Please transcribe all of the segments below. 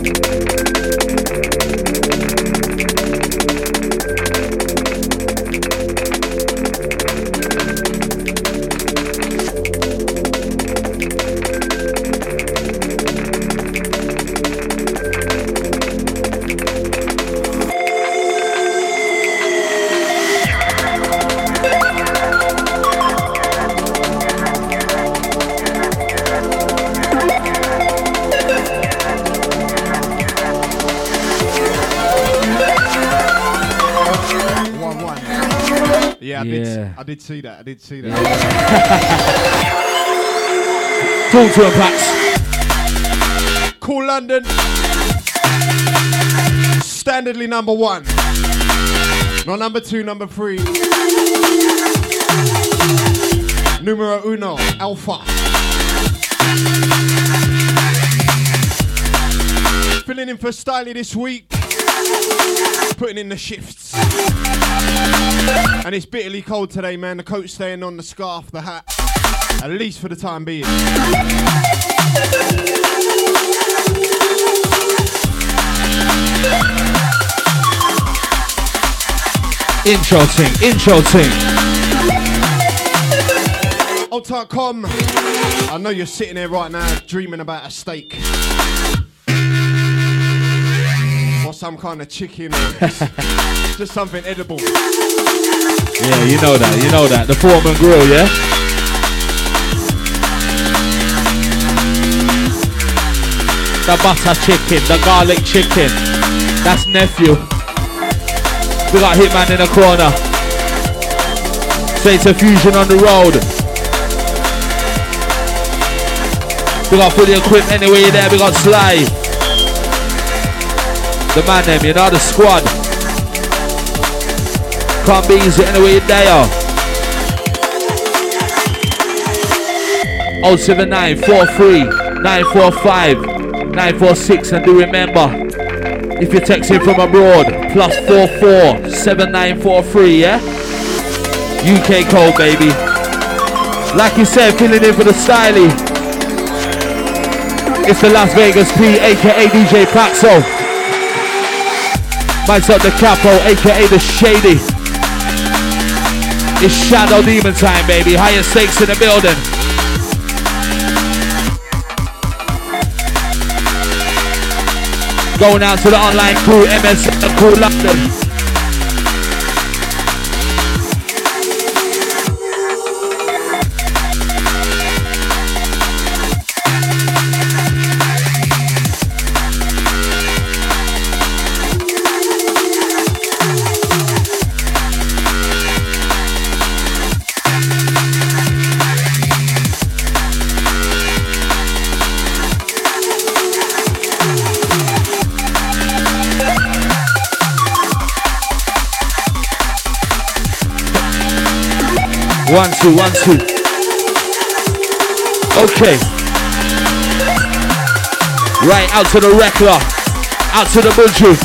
I did see that. Yeah. Talk to him, Pax. Cool London. Standardly number 1. Not number 2, number 3. Numero uno, Alpha. Filling in for Styly this week. Putting in the shifts. And it's bitterly cold today, man. The coat's staying on, the scarf, the hat. At least for the time being. Intro ting. Alt.com. I know you're sitting there right now dreaming about a steak. Or some kind of chicken or just something edible. Yeah, you know that. The Foreman Grill, yeah? The butter chicken, the garlic chicken. That's nephew. We got Hitman in the corner. Straight to Fusion on the road. We got fully equipped anyway there. We got Sly. The man them, you know, the squad. Can't be easy anyway there. 079 43 945 946, and do remember, if you're texting from abroad, +44 7943, yeah? UK code, baby. Like you said, filling in for the Styly. It's the Las Vegas P, aka DJ Paxo. Mike's up the Capo, aka the Shady. It's Shadow Demon time, baby. Higher stakes in the building. Going out to the online crew, MS Cool London. One, two. Okay. Right, out to the Rekla. Out to the Buju.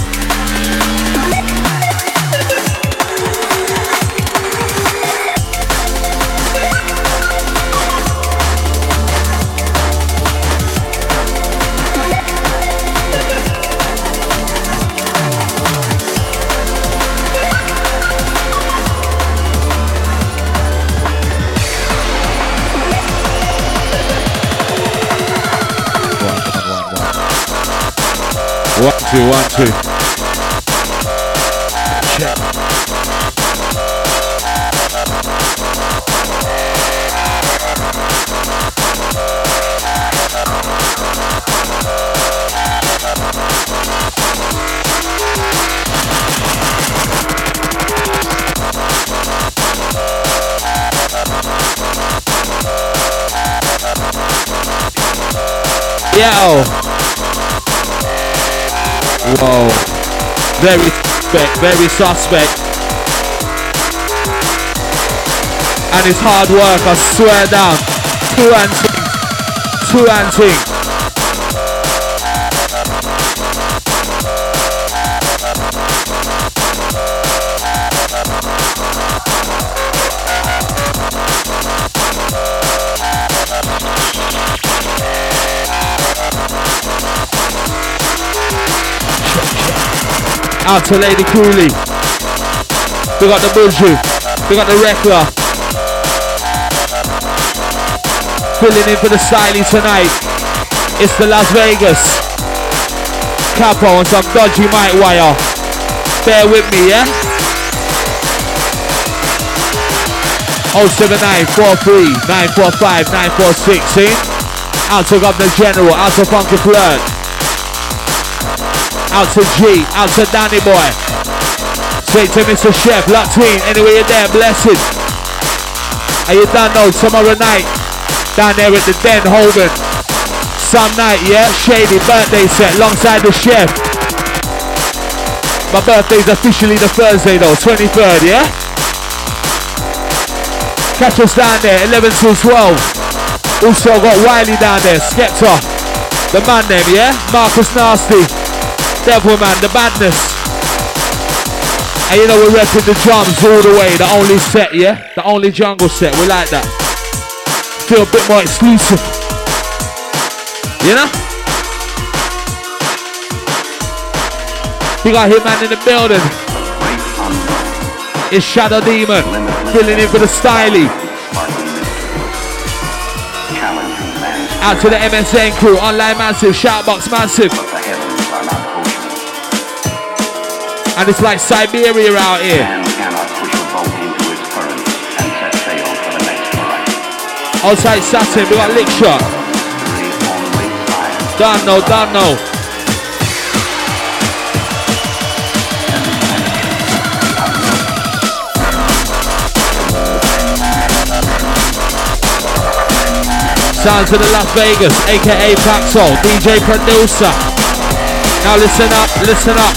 One, two. Check. Yo. Whoa, very suspect. And it's hard work, I swear down. Two and ting. Out to Lady Cooley. We got the Buju. We got the Rekla. Filling in for the Styly tonight. It's the Las Vegas. Capo and some dodgy mic wire. Bear with me, yeah? 079 43 945 946. See? Out to Governor General. Out to Funky Flirt. Out to G. Out to Danny Boy. Straight to Mr. Chef. Latin. Anyway you're there. Blessed. Are you done though? Tomorrow night. Down there at the Den, Holborn. Some night, yeah? Shady birthday set alongside the chef. My birthday's officially the Thursday though, 23rd, yeah? Catch us down there, 11 till 12. Also got Wiley down there, Skepta. The man name, yeah? Marcus Nasty. Devilman, the badness. And you know we're repping the drums all the way, the only set, yeah? The only jungle set, we like that. Feel a bit more exclusive. You know? We got Hitman in the building. It's Shadow Demon. Filling in for the Styly. Out to the MSN crew. Online Massive. Shoutbox Massive. And it's like Siberia out here. Outside Saturn, we got Lick Shot. Done no. Sounds of the Las Vegas, aka Paxo, DJ producer. Now listen up.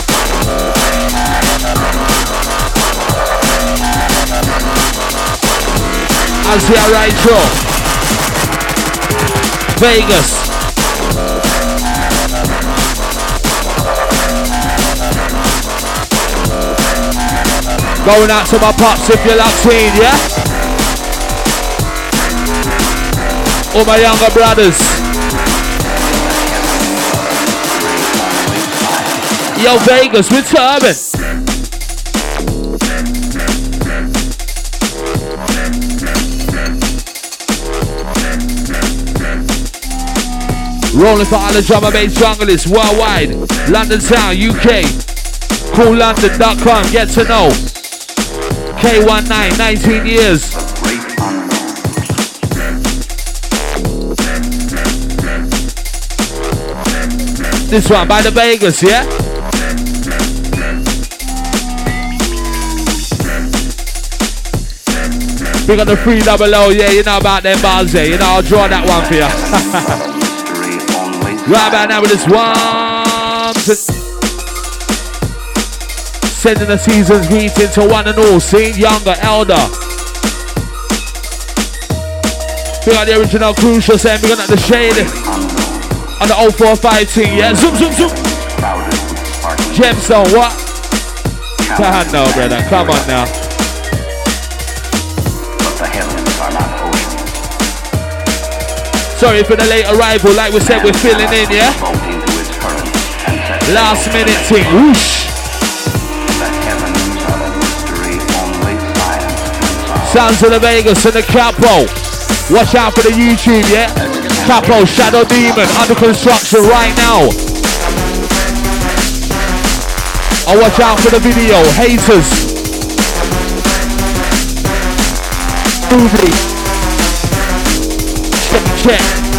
Asia Raicho, Vegas. Going out to my pops if you're Latin, yeah? All my younger brothers. Yo, Vegas, with Turban. Rolling for all the drum and bass junglers worldwide. London Town, UK. CoolLondon.com, get to know. K19, 19 years. This one by the Vegas, yeah? We got the 300, yeah, you know about them bars there. You know, I'll draw that one for you. Right about now with this one. Sending a season's greeting to one and all, seen younger, elder. We got the original Crucial saying we got the shade on the 045 team, yeah? Zoom. Gemstone, what? No, brother, come on now. Sorry for the late arrival, like we said, we're filling in, yeah? Last minute team, whoosh. Sounds of the Vegas and the Capo. Watch out for the YouTube, yeah? Capo, Shadow Demon, under construction right now. Oh, watch out for the video, haters. Movie. Check.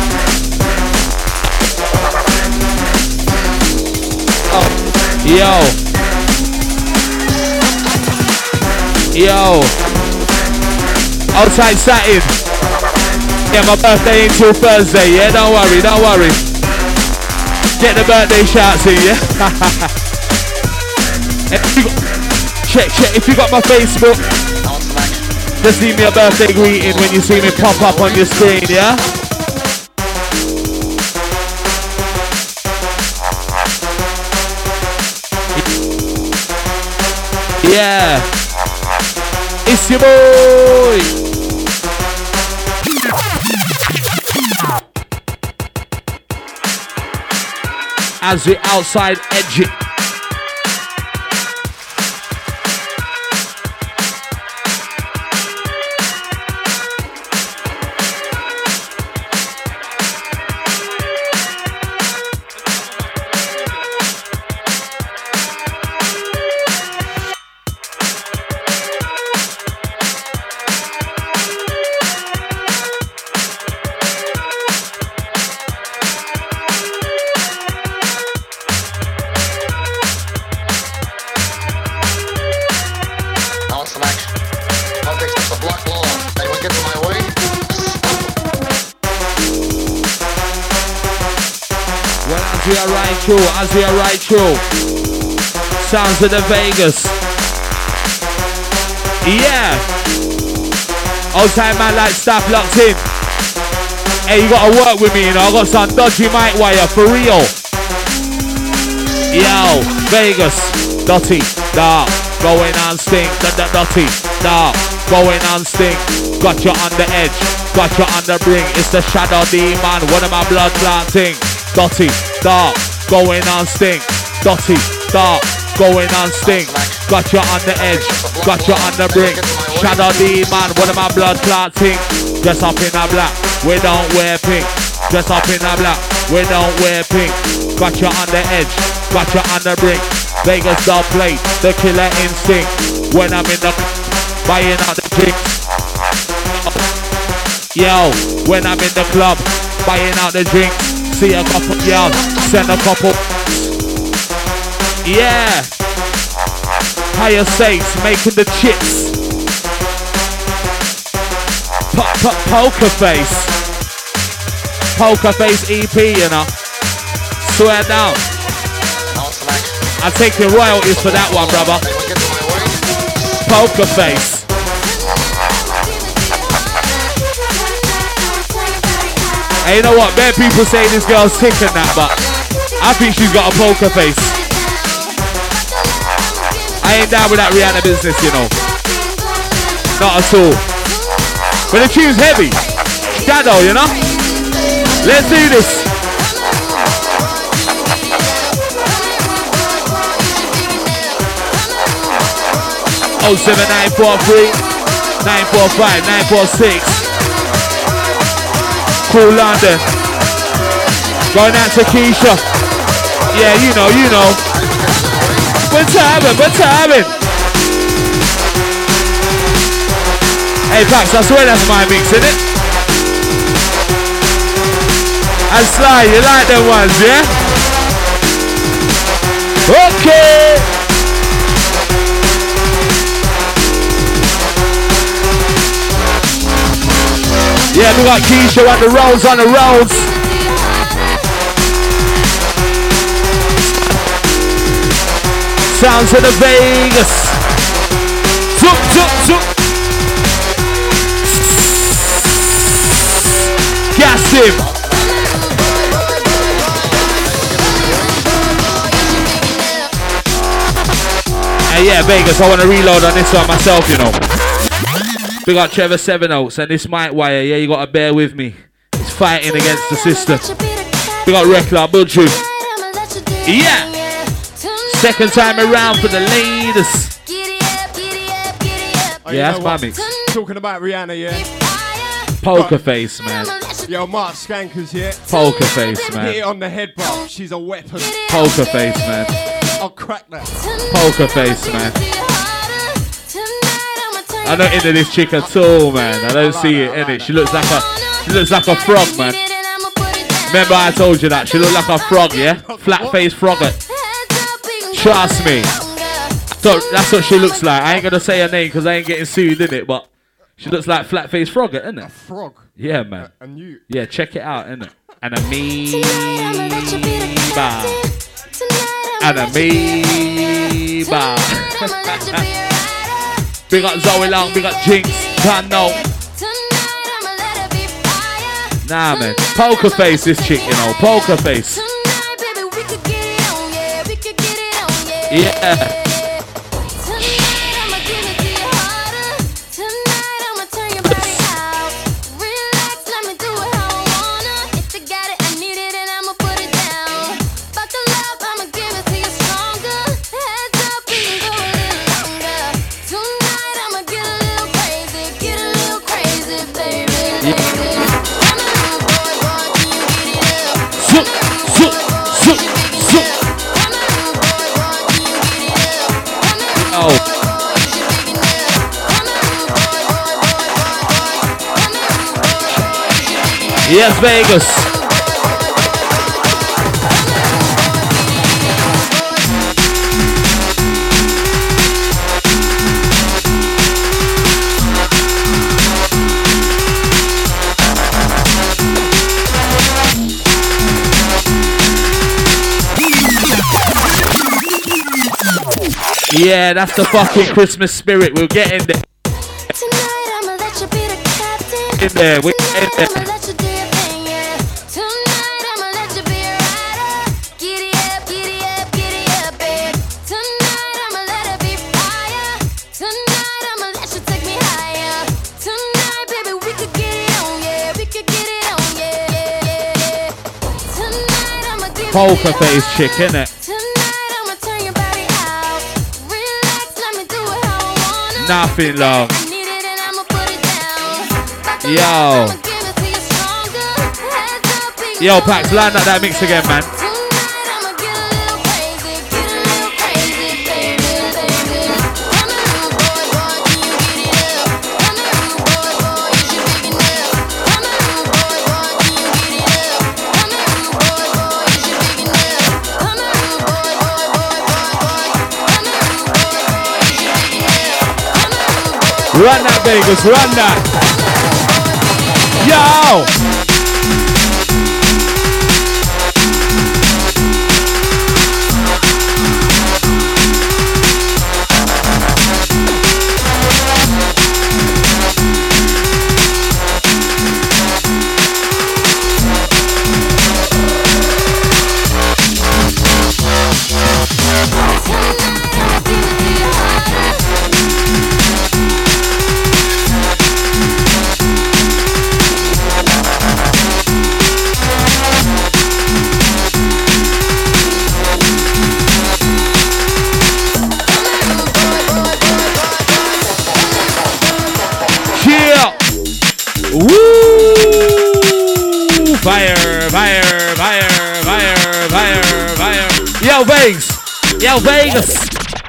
Oh, yo. Outside satin. Yeah, my birthday ain't till Thursday, yeah? Don't worry. Get the birthday shouts in, yeah? Check. If you got my Facebook, just leave me a birthday greeting when you see me pop up on your screen, yeah? Yeah. It's your boy. As we outside edge it. as we are right through. Sounds of the Vegas. Yeah. Old time man like stuff locked in. Hey, you gotta work with me, you know. I got some dodgy mic wire for real. Yo, Vegas, Dotty, dark, going on stink, Dotty, dark, going on stink. Got you on the edge, got you on the brink. It's the shadow demon, one of my blood planting. Dotty, dark, going on stink. Dotty, dark, going on stink. Got you on the edge, got you on the brink. Shadow demon, one of my blood planting. Dress up in a black, we don't wear pink. Dress up in a black, we don't wear pink. Got you on the edge, got you on the brink. Vegas dub plate, the killer instinct. When I'm in the buying out the drinks. Yo, when I'm in the club, buying out the drinks. See a couple, yo, send a couple. Yeah. Higher stakes, making the chips. Poker face EP, you know. Swear down. I'll take your royalties for that one, brother. Poker face. Hey, you know what? Bad people say this girl's sick and that, but I think she's got a poker face. I ain't down with that Rihanna business, you know. Not at all. But the tune's heavy. Shadow, you know? Let's do this. Oh 7943 945 946. Cool London. Going out to Keisha. Yeah, you know. What's happening? Hey Pax, I swear that's my mix, isn't it? And Sly, you like them ones, yeah? Okay! Yeah, we got Keisha on the roads. Sounds of the Vegas. Zoop. Gas him. And yeah, Vegas, I want to reload on this one myself, you know. We got Trevor Seven Oaks and this mic wire, yeah, you gotta bear with me. He's fighting against the system. We got Rekla Budju. Yeah! Second time around for the ladies. Yeah, that's my mix. Talking about Rihanna, yeah. Poker face, man. Yo, Mark Skankers, yeah. Poker face, man. Hit it on the head, bro. She's a weapon. Poker face, man. I'll crack that. Poker face, man. I'm not into this chick at all, man. I don't see it, innit? She looks like a frog, man. Remember I told you that? She looked like a frog, yeah? Flat-faced frogget. Trust me. So that's what she looks like. I ain't gonna say her name because I ain't getting sued, innit? But she looks like flat-faced frogget, innit? A frog? Yeah, man. And you? Yeah, check it out, innit? An amoeba. An amoeba. Big up Zoe Long, big up Jinx, can't know. Nah, man. Poker face, this chick, you know. Poker face. Yeah. Yes, Vegas. Yeah, that's the fucking Christmas spirit. We'll get in there. Tonight I'ma let you be the captain. In there, we're in there. I'ma let you do your thing, yeah. Tonight I'ma let you be a rider. Giddy up, giddy up, giddy up, babe. Tonight I'ma let it be fire. Tonight I'ma let you take me higher. Tonight, baby, we could get it on, yeah. We could get it on, yeah, yeah, yeah. Tonight I'ma give Poker face chick, innit? Tonight I'ma turn your body out. Relax, let me do it how I wanna. Nothing long. I need it and I'ma put it down. Back Yo. I'ma give it to you stronger. Heads up, big Yo, Pax, line up that mix again, man. Tonight I'ma get a little crazy, baby, baby. Come on, rude boy, boy, can you get it up? Come on, rude boy, boy, is you big enough? Come on, rude boy, boy, can you get it up? Come on, rude boy, boy, is you big enough? Come on, rude boy, boy, boy, boy, boy. Come on, rude boy, boy, is you big enough? Come on, rude boy. Run that, Vegas, run that. Yo! Woo! Fire, fire, fire, fire, fire, fire. Yo, Vegas! Yo, Vegas!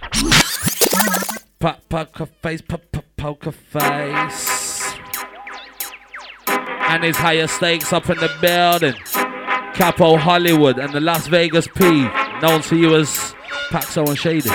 Poker face, poker face. And his higher stakes up in the building. Capo Hollywood and the Las Vegas P, known to you as Paxo and Shady.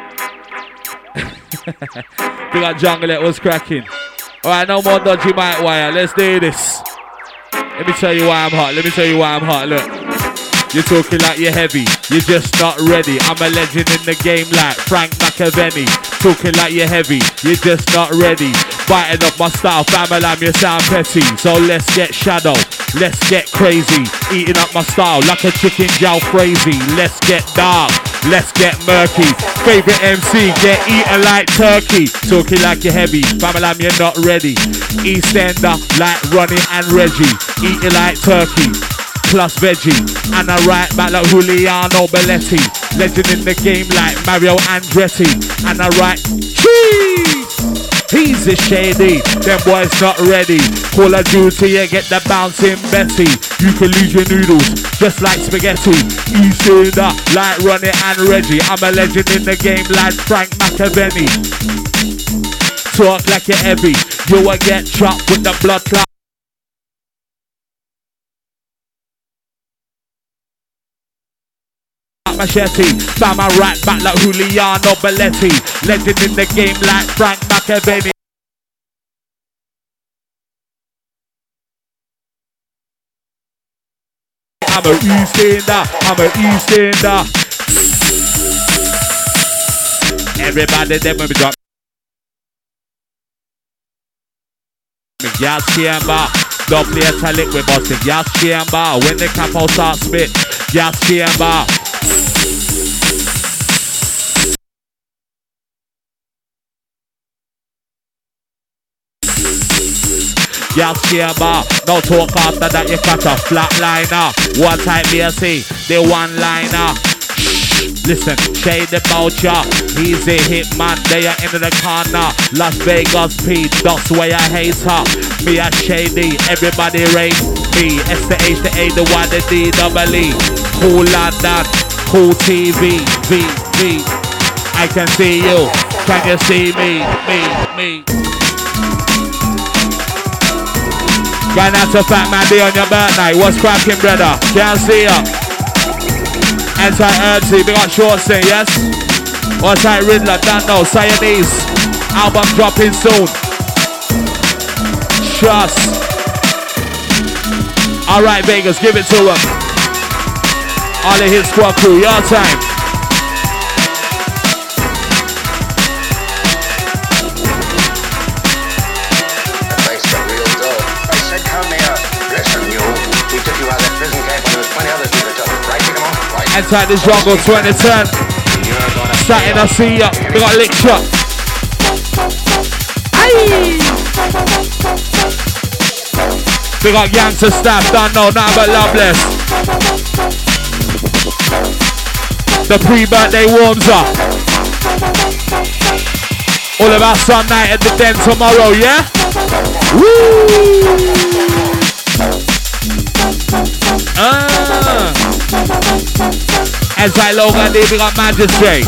Big up Jungle, it was cracking. Alright, no more dodgy mic wire. Let's do this. Let me tell you why I'm hot. Let me tell you why I'm hot. Look. You're talking like you're heavy. You're just not ready. I'm a legend in the game like Frank McAvenny. Talking like you're heavy. You're just not ready. Biting up my style. Family, you sound petty. So let's get shadow. Let's get crazy. Eating up my style like a chicken jalfrezi. Let's get dark. Let's get murky. Favorite MC, get eaten like turkey. Talking like you're heavy, family, you're not ready. Eastender like Ronnie and Reggie. Eating like turkey, plus veggie. And I write back like Juliano Belletti. Legend in the game like Mario Andretti. And I write cheese. He's a Shady, them boys not ready. Call of Duty, you get the bouncing Betty. You can lose your noodles, just like spaghetti. Eastender, like Ronnie and Reggie. I'm a legend in the game like Frank McAvenny. Talk like you're heavy, you will get chopped with the blood clot. Machete, bam, I right back like Juliano Belletti. Legend in the game like Frank McAvenny. I'm a Eastender, I'm a Eastender. Everybody them when we drop gas chamber. Don't play a talic with us in gas chamber. When the capo start spit, gas chamber. Gas chamber, no talk after that, you got a flatliner. What type BSC? The one-liner. Listen, shade about ya. He's a hitman, they are into the corner. Las Vegas P, that's why I hate her. Me a Shady, everybody rate me. S to H to A, the Y, the D, double E. Cool like that, cool TV, V. I can see you, can you see me, me. Going out to Fat Man D on your birthday. What's cracking, brother? Can't see ya. Anti-Urgency, big up Shorty, yes? What's that Riddler? Don't know. Siamese. Album dropping soon. Trust. Alright, Vegas, give it to him. All the hit squad crew, your time. Inside the jungle 2010. Satin, I see ya. We got lick shot. Aye. We got gangster staff. Don't know nothing but loveless. The pre-birthday warms up. All about Sun night at the Den tomorrow, yeah? Woo! Inside Logan D, we got Majesty.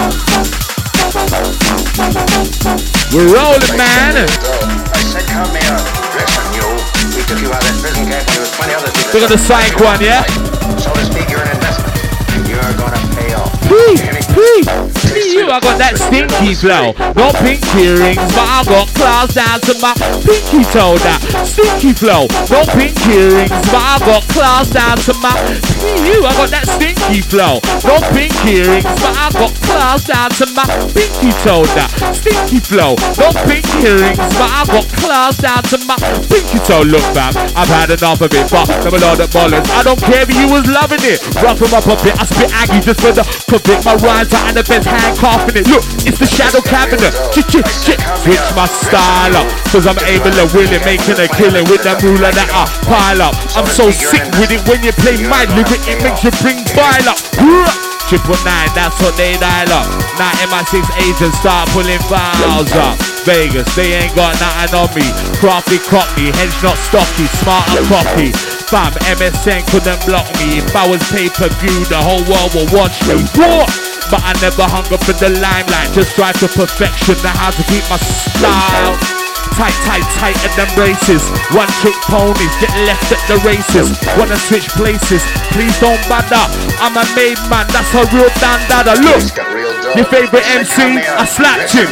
We're rolling, man. I said, come here. Listen, you. We took you out of that prison camp and there was 20 others. We got the psych one, yeah? So to speak, you're an investment. You're gonna pay off. You, I got that stinky flow. No pinky rings, but I got claws down to my pinky toe. That stinky flow. No pinky rings, but I got claws down to my. You, I got that stinky flow. No pinky rings, but I got claws down to my pinky toe. That stinky flow. No pinky rings, but I got claws down to my pinky toe. Look, fam, I've had enough of it, but I'm a lot of ballers. I don't care if you was loving it. Rough him up a bit, I spit Aggie just for the convict. My rhymes are and the best handcuffing it. Look, it's the shadow cabinet. Switch my style up, cause I'm able to will it, making a killing with the ruler that I pile up. I'm so sick with it when you play my lyric, it makes you bring bile up. 999, that's what they dial up. Now MI6 agents start pulling files up. Vegas, they ain't got nothing on me. Crafty cockney, hedge not stocky, smart and cocky. Fam, MSN couldn't block me. If I was pay-per-view, the whole world will watch me. What? But I never hunger for the limelight. Just strive for perfection. Know how to keep my style. Tight at them braces. One trick ponies get left at the races. Wanna switch places? Please don't bother. I'm a made man. That's a real dandada. Look, your favorite MC, I slapped him.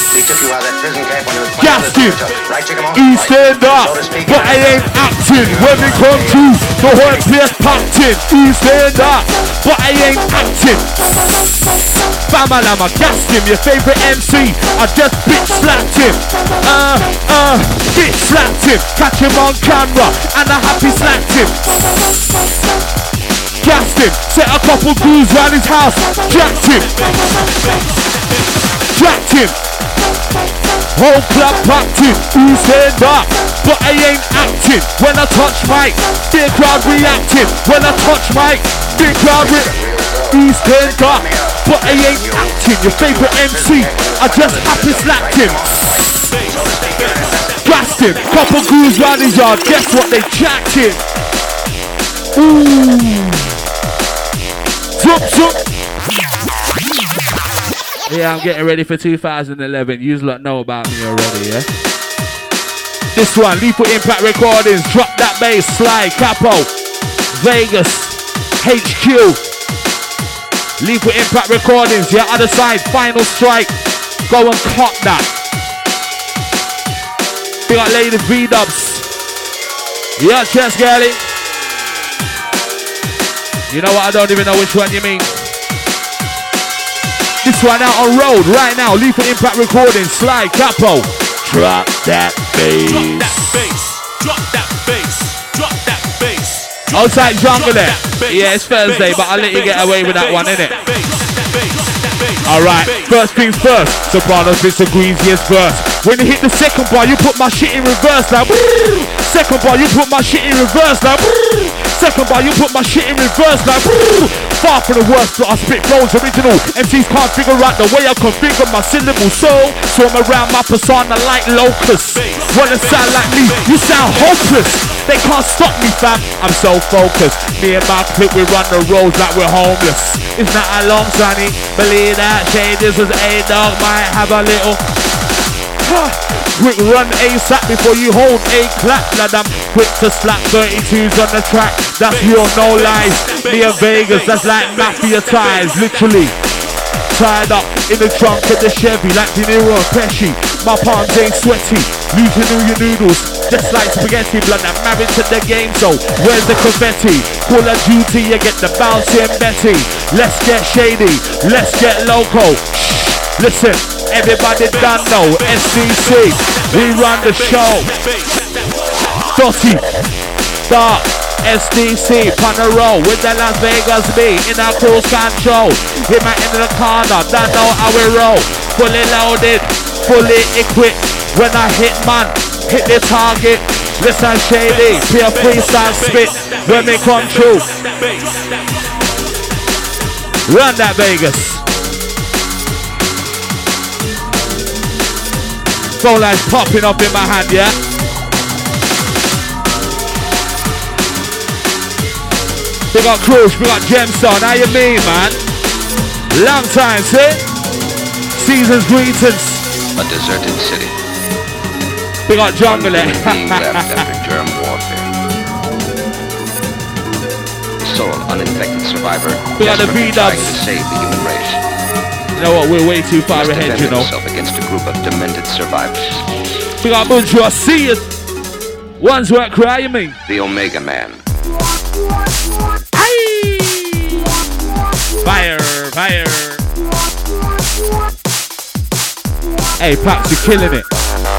Gassed him. He stand up, but I ain't acting. When it comes to the whole place packed in. He stand up, but I ain't acting. Bamalama, gassed him, your favorite MC. I just bitch slapped him. Bitch slapped him. Catch him on camera, and I happy slapped him. Gassed him, set a couple dudes round his house. Jacked him. Jacked him. Whole club packed him. Who stand up? But I ain't acting. When I touch mic, big crowd reacting. When I touch mic, big crowd Who stand up? But I ain't acting. Your favorite MC, I just happy slapped him. Gassed him. Couple crews round his yard. Guess what? They jacked him. Ooh. Zup. Yeah, I'm getting ready for 2011. You lot know about me already, yeah? This one, Lethal Impact Recordings. Drop that bass, Sly, Capo, Vegas, HQ. Lethal Impact Recordings, yeah, other side, Final Strike. Go and clock that. We got Lady V-Dubs. Yeah, chest girlie. You know what, I don't even know which one you mean. This one out on road right now. Lethal Impact Recordings, Sly, Capo. Drop that bass. Drop that bass. Drop that bass. Drop that bass. Outside jungle there. Yeah, it's Thursday, but I'll let you get away with that one, innit? Alright, first things first. Sopranos, Mr. Greasiest verse. When you hit the second bar, you put my shit in reverse now. Second bar, you put my shit in reverse now. Second bar, you put my shit in reverse now. Far from the worst, but I spit flows original. MCs can't figure out the way I configure my syllable soul. Swarm around my persona like locusts. Wanna sound like me, you sound hopeless. They can't stop me, fam, I'm so focused. Me and my clique, we run the roads like we're homeless. It's not a long sunny, believe that. Shaders as A-Dog might have a little quick run ASAP before you hold a clap. Lad, I'm quick to slap 32s on the track. That's real, no lies. Me and Vegas, that's like mafia ties, literally. Tied up in the trunk of the Chevy like De Niro and Pesci. My palms ain't sweaty, losing all your noodles just like spaghetti. Blood, I'm married to the game, so where's the confetti? Call of Duty, you get the bouncing Betty. Let's get shady, let's get loco. Shh, listen, everybody done know, SCC, we run the show. Dotty, Dark, SDC, on the road with the Las Vegas beat in a cruise control. Hit my end of the corner, don't know how we roll. Fully loaded, fully equipped. When I hit man, hit the target. Listen shady, pure freestyle spit. When we come through, run that Vegas. Phone line's popping up in my hand, yeah? We got Cruise, we got Gemstone, how you mean, man? Long time, see? Season's greetings. A deserted city. We got Jungle. One human being left after germ warfare. Sole uninfected survivor. We got the desperately V-dubs. trying to save the human race. You know what, we're way too far Must ahead, defend you know. himself against a group of demented survivors. We got Bourgeois, see it. Ones won't cry, you mean? The Omega Man. Aye! Fire, fire. Hey, Pax, you're killing it.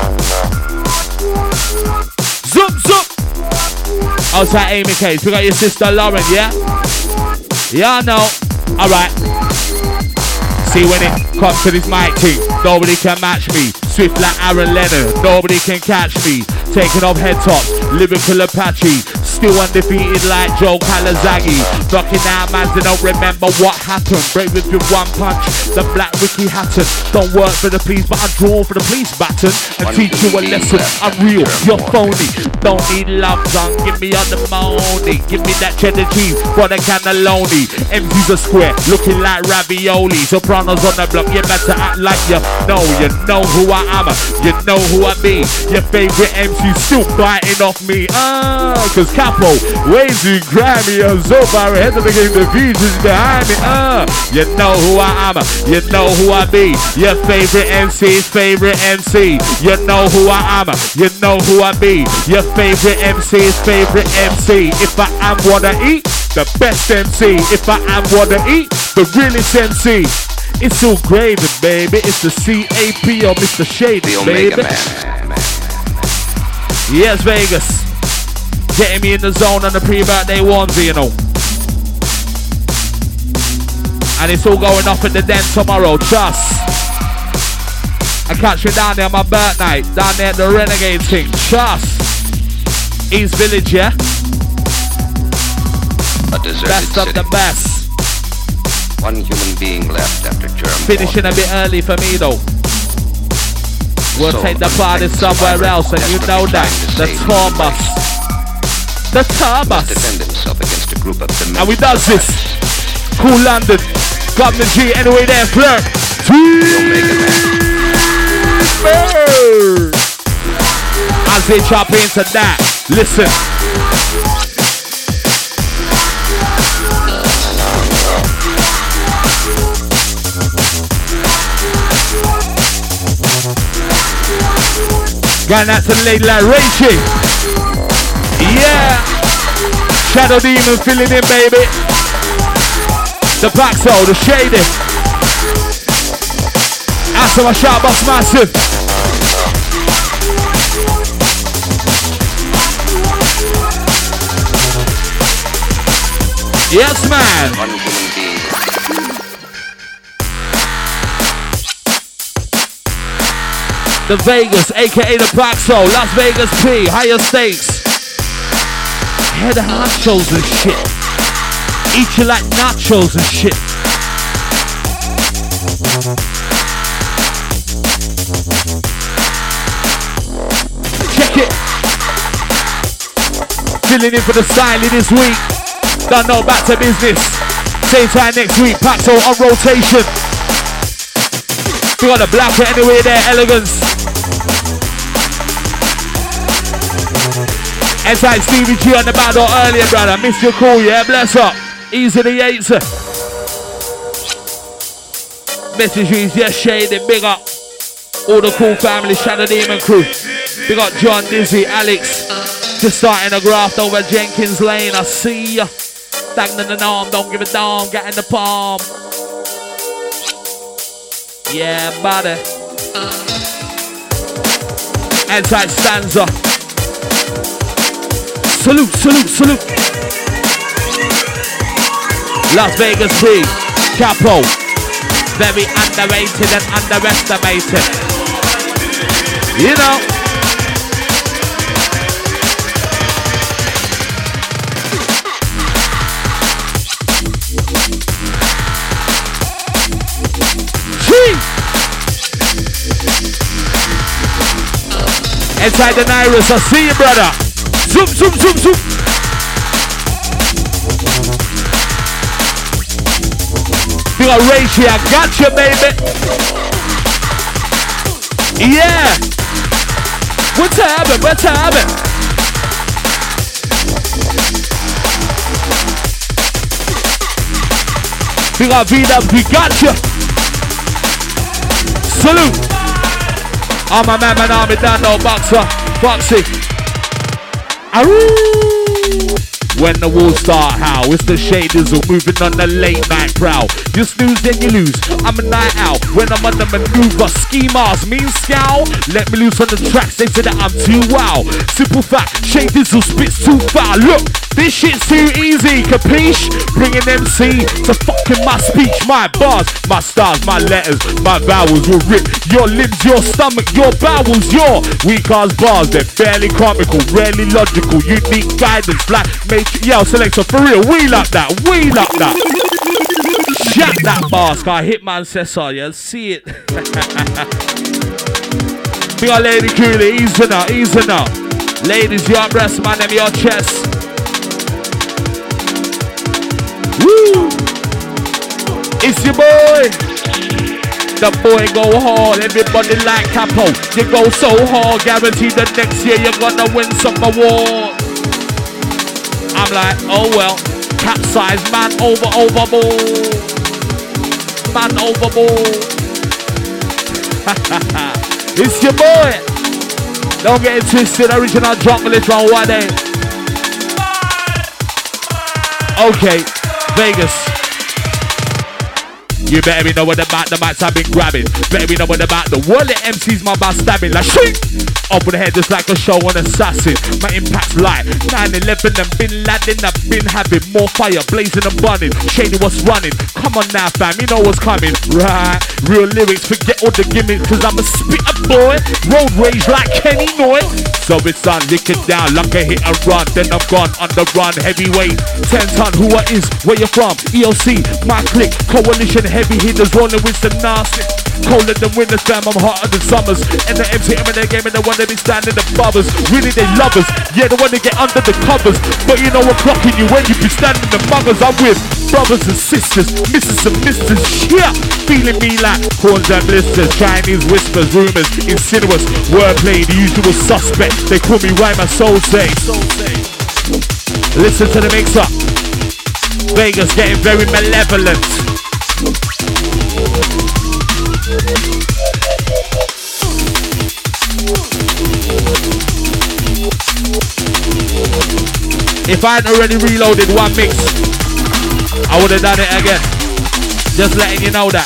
Zoop, zoop. Outside Amy Case, we got your sister Lauren, yeah? Yeah, I know. Alright. See, when it comes to this mic thing, nobody can match me. Swift like Aaron Lennon, nobody can catch me. Taking off head tops, lyrical Apache. Still undefeated like Joe Calazaghi. Knocking out man, they don't remember what happened. Break with your one punch, the Black Ricky Hatton. Don't work for the police, but I draw for the police baton and teach you a lesson. I'm real, you're phony. Don't need love song, give me on the money. Give me that cheddar cheese for the cannelloni. MC's a square, looking like ravioli. Sopranos on the block, you better act like you know who I am. You know who I be. Your favorite MC still biting off me. Cause Capo, way too grimy. I'm so far ahead of the game, the features behind me. You know who I am. You know who I be. Your favorite MC's favorite MC. You know who I am. You know who I be. Your favorite MC's favorite MC. If I am what I eat, the best MC. If I am what I eat, the realest MC. It's still gravy, baby. It's the CAP or Mr. Shady, The Omega baby. Man. Yes, Vegas. Getting me in the zone on the pre-birthday onesie, you know. And it's all going off at the den tomorrow, trust. I catch me down there on my birthday, down there at the Renegade thing, trust. East Village, yeah? A deserted Best of city. the best. One human being left after germ Finishing a warfare. bit early for me though. We'll So, take the party somewhere else, and you know that. The tour bus. The tour Must bus. defend himself against a group of demented And we does this. survivors. Cool London. Government G, anyway there, flirt. The Omega Man. As they chop into that, listen. Going out to the lady like Rachie. Yeah. Shadow Demon filling in, baby. The Paxo, the Shady. After my shout box massive. Yes, man. One human being. The Vegas, aka the Paxo, Las Vegas P, higher stakes. Head honchos and shit. Eat you like nachos and shit. Check it. Filling in for the styling this week. Don't know, back to business. Same time next week, Paxo on rotation. We got the blacker anyway there, elegance. Inside Stevie G on the battle earlier, brother. Missed your call, yeah? Bless up. Easy the Yates. Messages, yes, Shady, big up. All the cool family, Shadow Demon crew. Big up John, Dizzy, Alex. Just starting a graft over Jenkins Lane. I see ya. Stagnant and arm, don't give a damn. Get in the palm. Yeah, buddy. Inside stanza. Salute, salute, salute. Las Vegas Free, Capo. Very underrated and underestimated. You know. Inside the Nairis, I see you, brother. Zoom, zoom, zoom, zoom. You got Rachie, I got you, baby. Yeah. What's happening? What's happening? We got V-Dubs, we got you. Salute. Oh my man, army down, no boxer, boxing. Aroo! When the walls start, how? It's the shaders who moving on the late night prowl. You snooze, then you lose. I'm a night owl. When I'm on the maneuver, ski Mars, mean scowl. Let me loose on the tracks, they say that I'm too wow. Simple fact, shaders who spits too foul. Look, this shit's too easy, capiche? Bringing MC to fucking my speech, my bars, my stars, my letters, my vowels will rip your limbs, your stomach, your bowels, your weak ass bars. They're fairly comical, rarely logical, unique guidance, like matrix. Yo, selector, for real, wheel up that, wheel up that. Shut that bar, Sky Hitman Cesar, yeah, see it. Big ol' Lady Cooley, easy now, easy now. Ladies, your breast, man, them your chest. Woo! It's your boy. The boy go hard, everybody like Capo. You go so hard, guaranteed that next year you're gonna win some award. I'm like, oh well, capsize, man overboard. Man overboard. It's your boy. Don't get it twisted, original jungle from one day. Okay, Vegas. You better be know what about the mics I've been grabbing. Better be know what about the world of MCs my bad stabbing like shit. Up on the head just like a show on assassin. My impact's light. 9/11 and Bin Laden. I've been having more fire blazing and burning. Shady what's running. Come on now fam, you know what's coming. Right, real lyrics, forget all the gimmicks. Cause I'm a spitter boy. Road rage like Kenny Noy. So it's on, lick it down like a hit and run. Then I'm gone on the run, heavyweight 10 ton, who I is, where you from? EOC, my clique, coalition, heavy hitters rolling with some nasty. Colder than winters, fam, I'm hotter than summers. And the MCM in their game and they wanna be standing above us. Really they love us, yeah they wanna get under the covers. But you know I'm clocking you when you be standing among us. I'm with brothers and sisters, missus and misters, yeah. Feeling me like horns and blisters, Chinese whispers, rumors, insinuous, wordplay, the usual suspect. They call me Rhyme, my soul say. Listen to the mixer. Vegas getting very malevolent. If I hadn't already reloaded one mix, I would have done it again. Just letting you know that.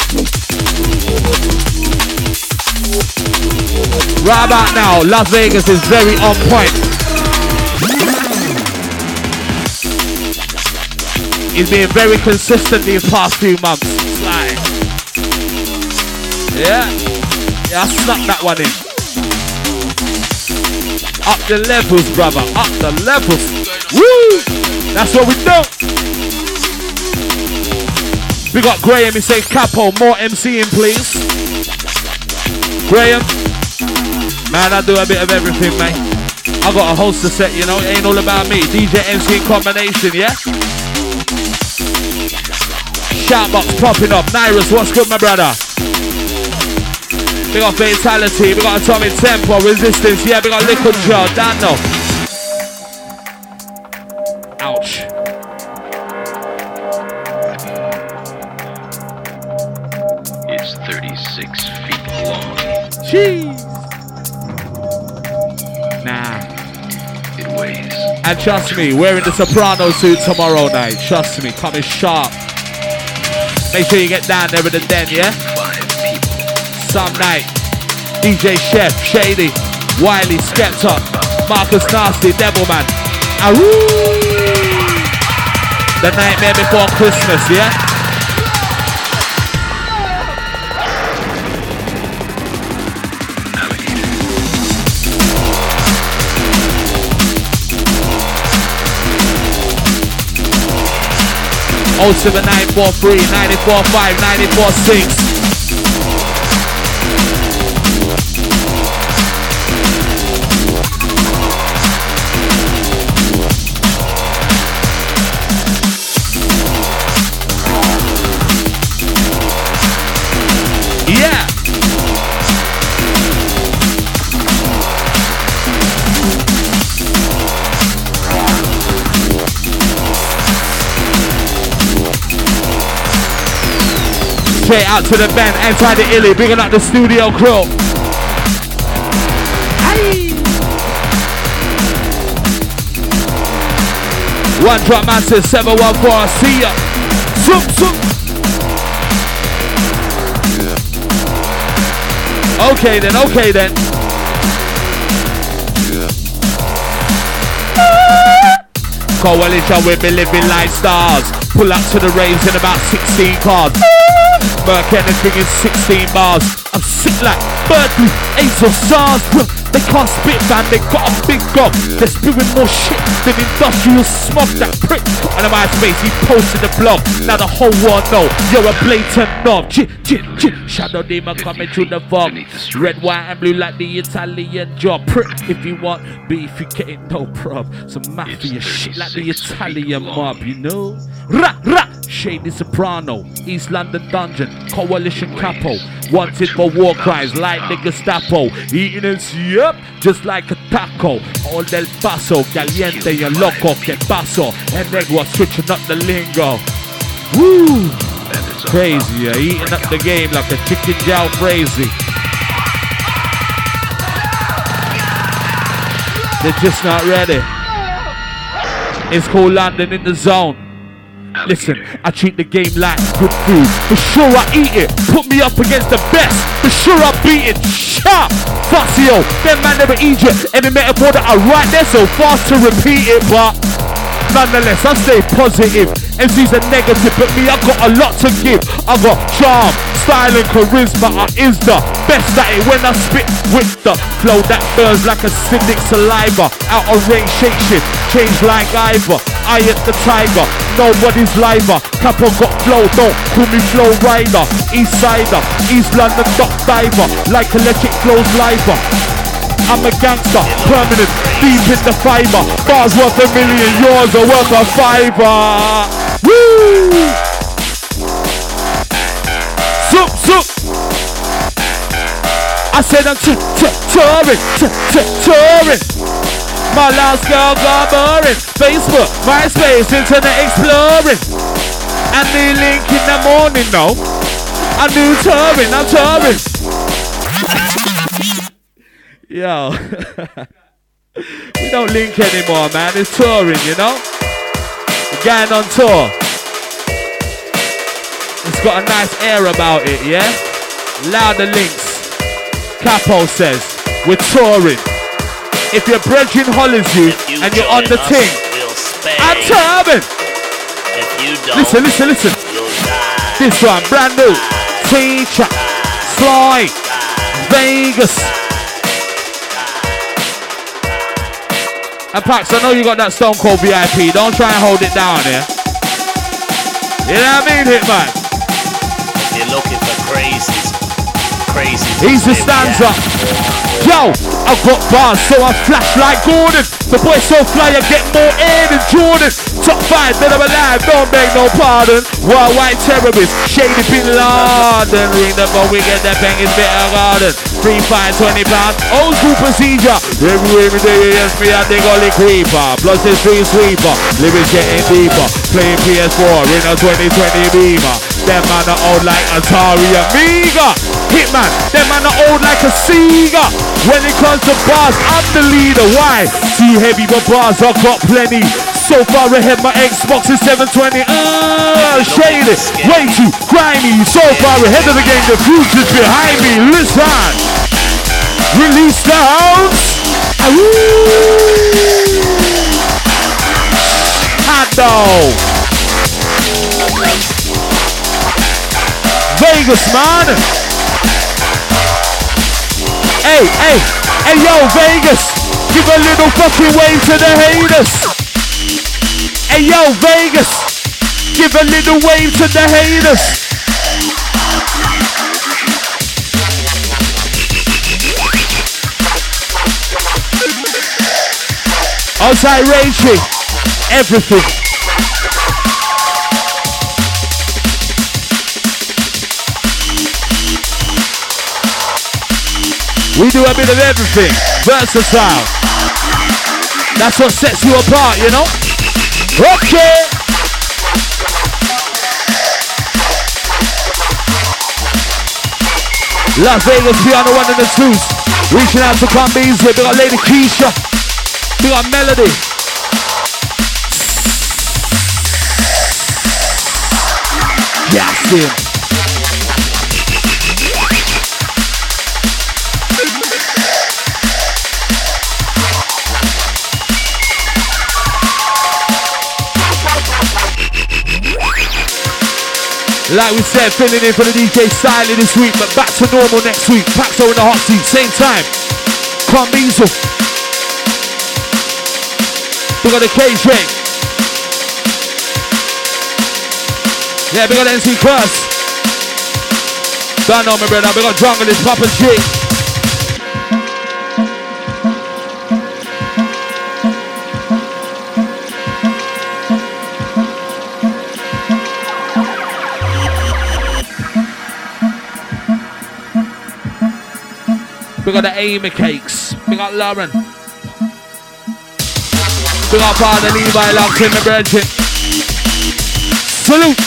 Right about now, Las Vegas is very on point. He's been very consistent these past few months. Like, yeah, I snuck that one in. Up the levels, brother, up the levels. Woo! That's what we do. We got Graham, he says, Capo, more MCing please. Graham, man, I do a bit of everything, man. I got a holster set, you know, it ain't all about me. DJ MC combination, yeah? Shoutbox popping up. Nairis, what's good, my brother? We got Fatality, we got Atomic Tempo, Resistance, yeah, we got Liquid Jar, Dano. Ouch. It's 36 feet long. Jeez. Nah. It weighs. And trust me, wearing the Soprano suit tomorrow night. Trust me, coming sharp. Make sure you get down there with the den, yeah? 5 people. Some night. DJ Chef, Shady, Wiley, Skepta, Marcus Nasty, Devilman. Aroo! The Nightmare Before Christmas, yeah? Oh 7943 945 946. Yeah. Straight out to the band, Anti the Illy, bigging up the studio crew. Aye. One drop massive 714, I see ya. Zoom, zoom. Okay then, okay then. Coalition, we be living like stars. Pull up to the raves in about 16 cars. Merc anything in 16 bars. I'm sick like bird flu, AIDS or SARS. They can't spit, man, they got a big gob. They're spewing more shit than industrial smog. That prick on my space, he posted the blog. Now the whole world know you're a blatant knob. Shadow demon coming through the fog. Red, white and blue like the Italian job. Prick, if you want beef, you get it, no prob. Some mafia shit like the Italian mob, you know? Rah, rah. Shady Soprano, East London Dungeon, Coalition Capo, wanted for war crimes like the Gestapo, eating and yep, just like a taco. All del paso, caliente y loco, que paso, and negro switching up the lingo. Woo! Crazy, yeah, eating up the game like a chicken jowl crazy. They're just not ready. It's called London in the Zone. Listen, I treat the game like good food. For sure I eat it. Put me up against the best. For sure I beat it. Sharp, Fazio. Them man never eat it. Any metaphor that I write, they're so fast to repeat it. But nonetheless, I stay positive. MC's a negative, but me, I got a lot to give. I got charm, style and charisma. I is the best at it when I spit with the flow that burns like acidic saliva. Out of range, shake shit, change like Ivor. I at the tiger, nobody's liver. Capo got flow, don't call me flow rider. East sider, East London dock diver. Like electric flows liver. I'm a gangster, permanent, deep in the fiber. Bars worth $1 million, yours are worth a fiver. Woo! Zoop, zoop. I said I'm touring. My last girl got boring. Facebook, MySpace, internet exploring. And the link in the morning, no. I knew touring, I'm touring. Yo. We don't link anymore, man. It's touring, you know? We're going on tour. It's got a nice air about it, yeah? Louder links. Capo says, we're touring. If your brethren hollers you and you're on the ting, I'm touring. Listen. This one, brand new. Teacher, Sly, Vegas. And Pax, I know you got that Stone Cold VIP. Don't try and hold it down here. You know what I mean, Hitman? If you're looking for crazy. He's the stanza. Yo, I've got bars, so I flash like Gordon. The boy so fly, I get more air than Jordan. Top 5, dead or alive, don't beg no pardon. Worldwide terrorist, Shady Bin Laden. Ring the bell, we get that bang, it's better garden. 3, 5, 20 pounds, old school procedure. Every day you ask me, I think only creeper. Plus the street sweeper, lyrics getting deeper. Playing PS4 in a 2020 Beamer. Them man are old like Atari Amiga. Hitman, them man are old like a Sega. When it comes to bars, I'm the leader. Why? Too heavy, but bars I got plenty. So far ahead, my Xbox is 720. Shady, way too grimy. So far ahead of the game, the future's behind me. Listen, release the house. Hot dog. Vegas, man. Hey, hey, hey, yo, Vegas. Give a little fucking wave to the haters. Hey, yo, Vegas. Give a little wave to the haters. Outside raging, everything. We do a bit of everything, versatile. That's what sets you apart, you know? Okay. Las Vegas, piano 1 and the 2s. Reaching out to Combies here. We got Lady Keisha. We got Melody. Yes, him. Like we said, filling in for the DJ Styling this week, but back to normal next week. Paxo in the hot seat, same time. Combizo. We got the KJ. Yeah, we got NC Curse. Don't know me, brother. We got Jungle, this Papa G. We got the Amy Cakes. We got Lauren. We got Father Levi locked in the bridge. Salute.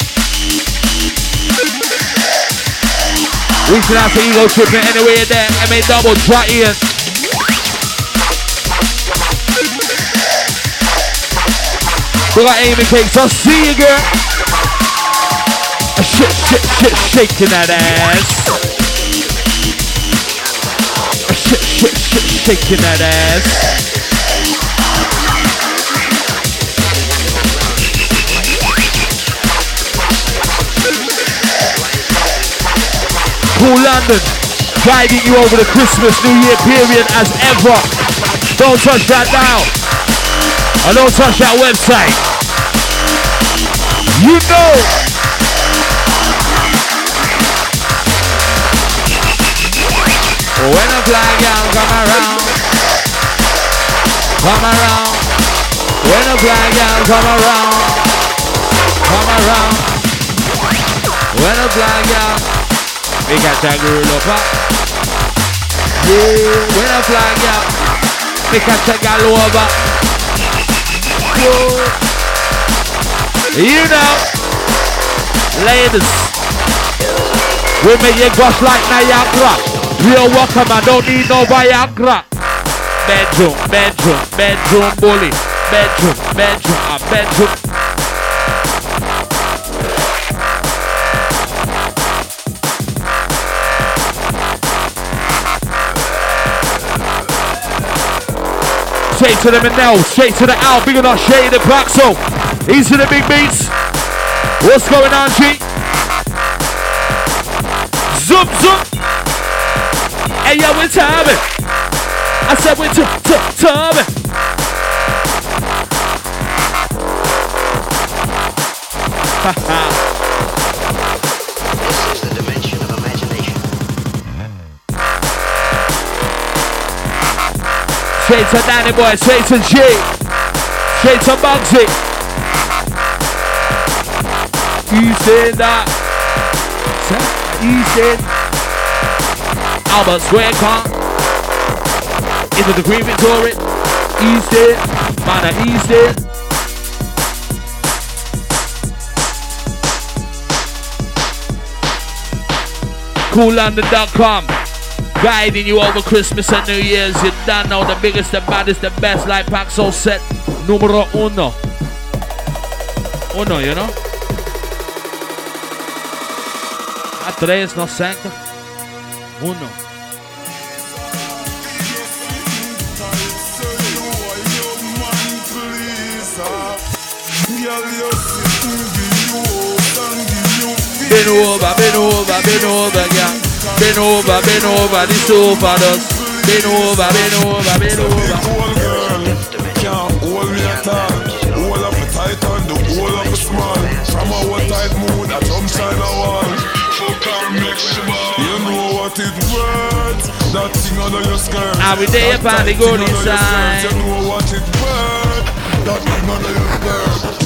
Reaching out to Ego Tripping anyway there. MA double, dry Ian. We got Amy Cakes. I'll see you, girl. Shit, shaking that ass. Shit, shaking that ass. Cool London, guiding you over the Christmas, New Year period as ever. Don't touch that now. And don't touch that website. You know. When a fly girl come around. When a fly girl come around. When a fly girl, we got that girl up. Yeah, when a fly girl, we got that girl over. Whoa. You know, ladies, we make you gush like Niagara. Real welcome, I don't need no Viagra. Bedroom bully. Bedroom. Straight to the Manel, straight to the Al, big enough, straight to the Paxo. Easy to the big beats. What's going on, G? Zoom. Hey, yo, we're timing. I said we're timing. This is the dimension of imagination. Straight to Danny Boy, straight to G, straight to Bugsy. You said that. You said. Albert Square Con into the Green Victoria, East End, Mana East End. CoolLondon.com, guiding you over Christmas and New Year's. You don't know the biggest, the baddest, the best. Like Paxo set numero uno, you know. A tres, no cinco. Uno. Bend over, bend over, bend over, girl. Bend over, this overdose. Bend over, bend over, bend over. Old girl can't hold me at all. Hold up a tight and the whole of a small. From our tight mood, I jump side a wall. Fuck her, make she ball. You know what it worth. That thing under your skirt. Every day upon the good inside. You know what it worth. That thing under your skirt.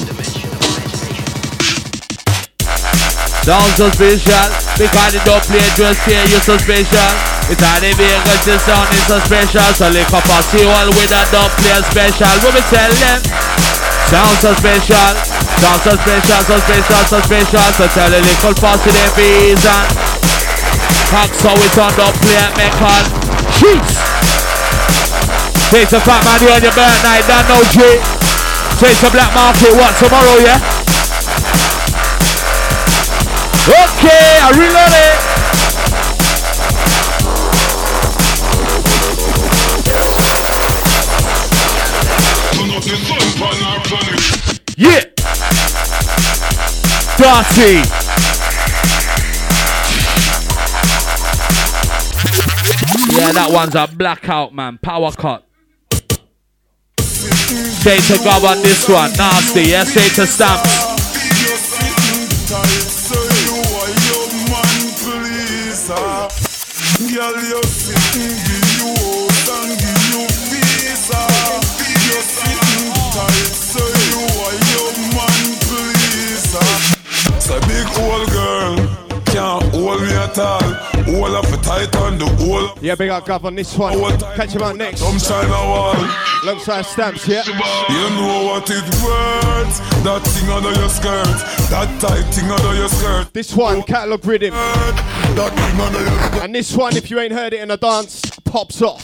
Sound suspicious, because the don't play just here, you suspicious. It's all the Vegas, the sound is suspicious. So lick up a seal with a don't play special. What we tell them? Sound suspicious, sound suspicious, suspicious, suspicious. So tell the little fussy them reason. Pack so it's on don't play make call. Jeez! Take the fat man here on your birthday, don't know G. Take the black market, what, tomorrow, yeah? Okay, I reload it. Yeah. Dirty. Yeah, that one's a blackout, man. Power cut. Straight to go on this one. Nasty, yeah, straight to stamps. Girl, you sitting, give you out and give you visa. You're sitting tight, so you are your man, please. So big old girl can't hold me at all. Hold up a tight on the whole. Yeah, big up Gav on this one. Catch him out next. Some China wall. Alongside Stamps, yeah. You know what it worth. That thing under your skirt. That tight thing under your skirt. This one, Catalog Rhythm. That thing under your skirt. And this one, if you ain't heard it in a dance, pops off.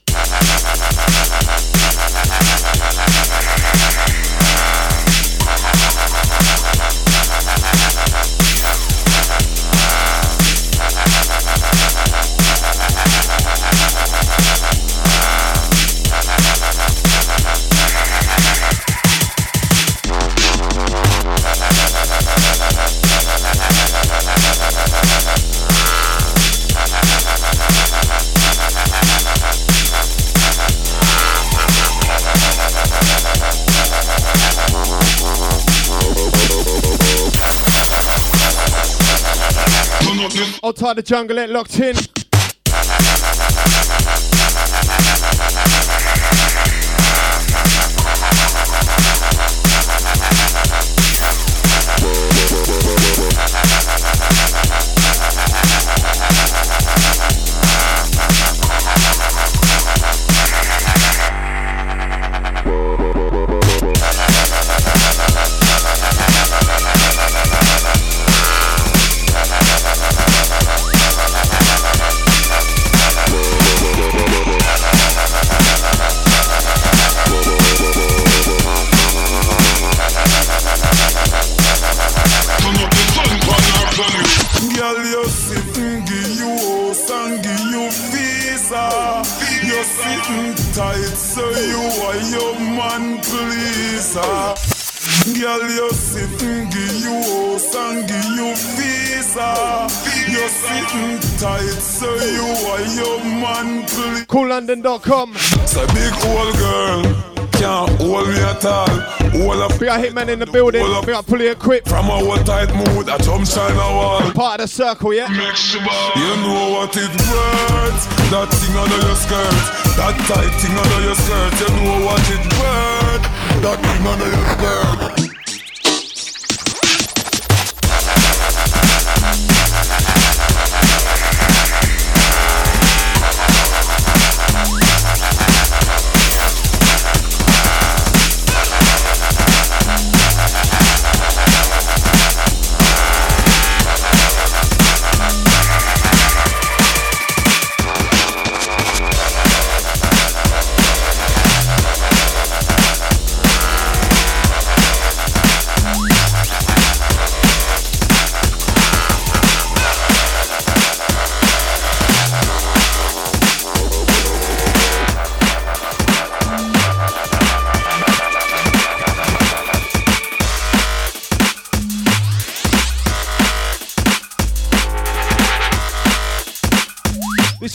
Outside the jungle, it locked in. Girl, you sitting, give you house and give you visa. You're sitting tight, so you are your man, please. Girl, you sitting, give you house and give you visa. You're sitting tight, so you are your man, please. CoolLondon.com. So big old girl can't hold me at all. Hold up. We got Hitman in the building. We got fully equipped. From our tight mood, I jump China wall. Part of the circle, yeah? You know what it worth. That thing under your skirt. That tight thing under your skirt. You know what it worth. That thing under your skirt.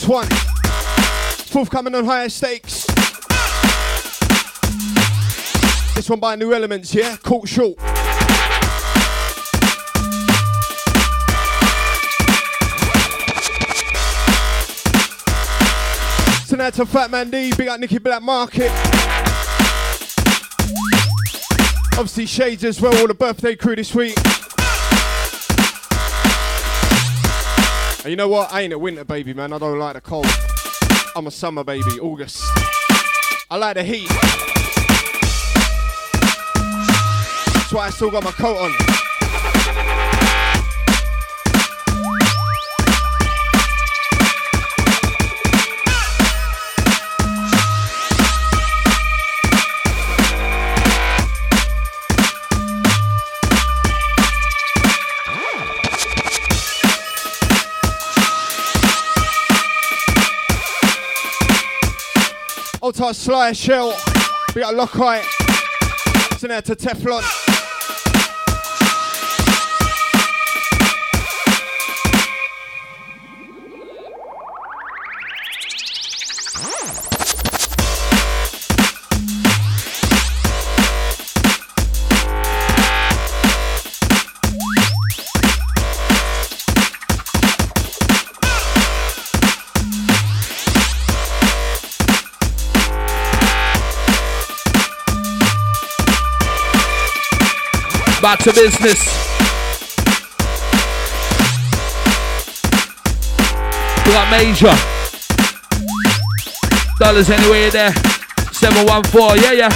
next one. Forthcoming on Higher Stakes. This one by New Elements, yeah? Caught Short. Tonight to Fat Man D, big up Nicky Black Market. Obviously Shades as well, all the birthday crew this week. And you know what? I ain't a winter baby, man. I don't like the cold. I'm a summer baby, August. I like the heat. That's why I still got my coat on. Old tight Sly Shell, we got Lockhite, send out to Teflon. Back to business. We got Major. Dollars anyway there. 714, yeah.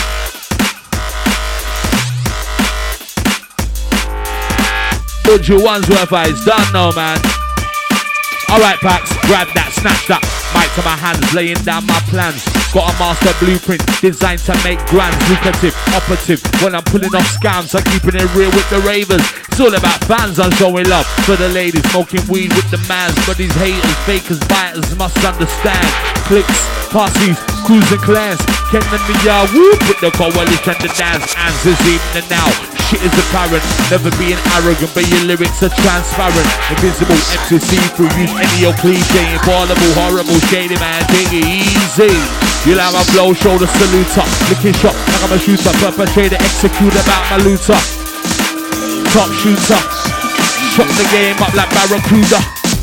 Budget Wandsworth eyes, done now, man. Alright, Pax, grab that, snatch that. Mic to my hands, laying down my plans. Got a master blueprint, designed to make grands, lucrative, operative. When I'm pulling off scams, I'm keeping it real with the ravers. It's all about fans, I'm showing love for the ladies, smoking weed with the mans. But these haters, fakers, biters must understand. Clicks, parties, crews and clans. Ken and the yard, whoop, with the coalition, the dance. And this evening now, shit is apparent. Never being arrogant, but your lyrics are transparent. Invisible, MCC through use any old cliche. Infallible, horrible, shady man, take it easy. You'll have a blow, shoulder saluter. Licking shot like I'm a shooter. Perpetrator, execute about my looter. Top shooter. Shot the game up like Barracuda.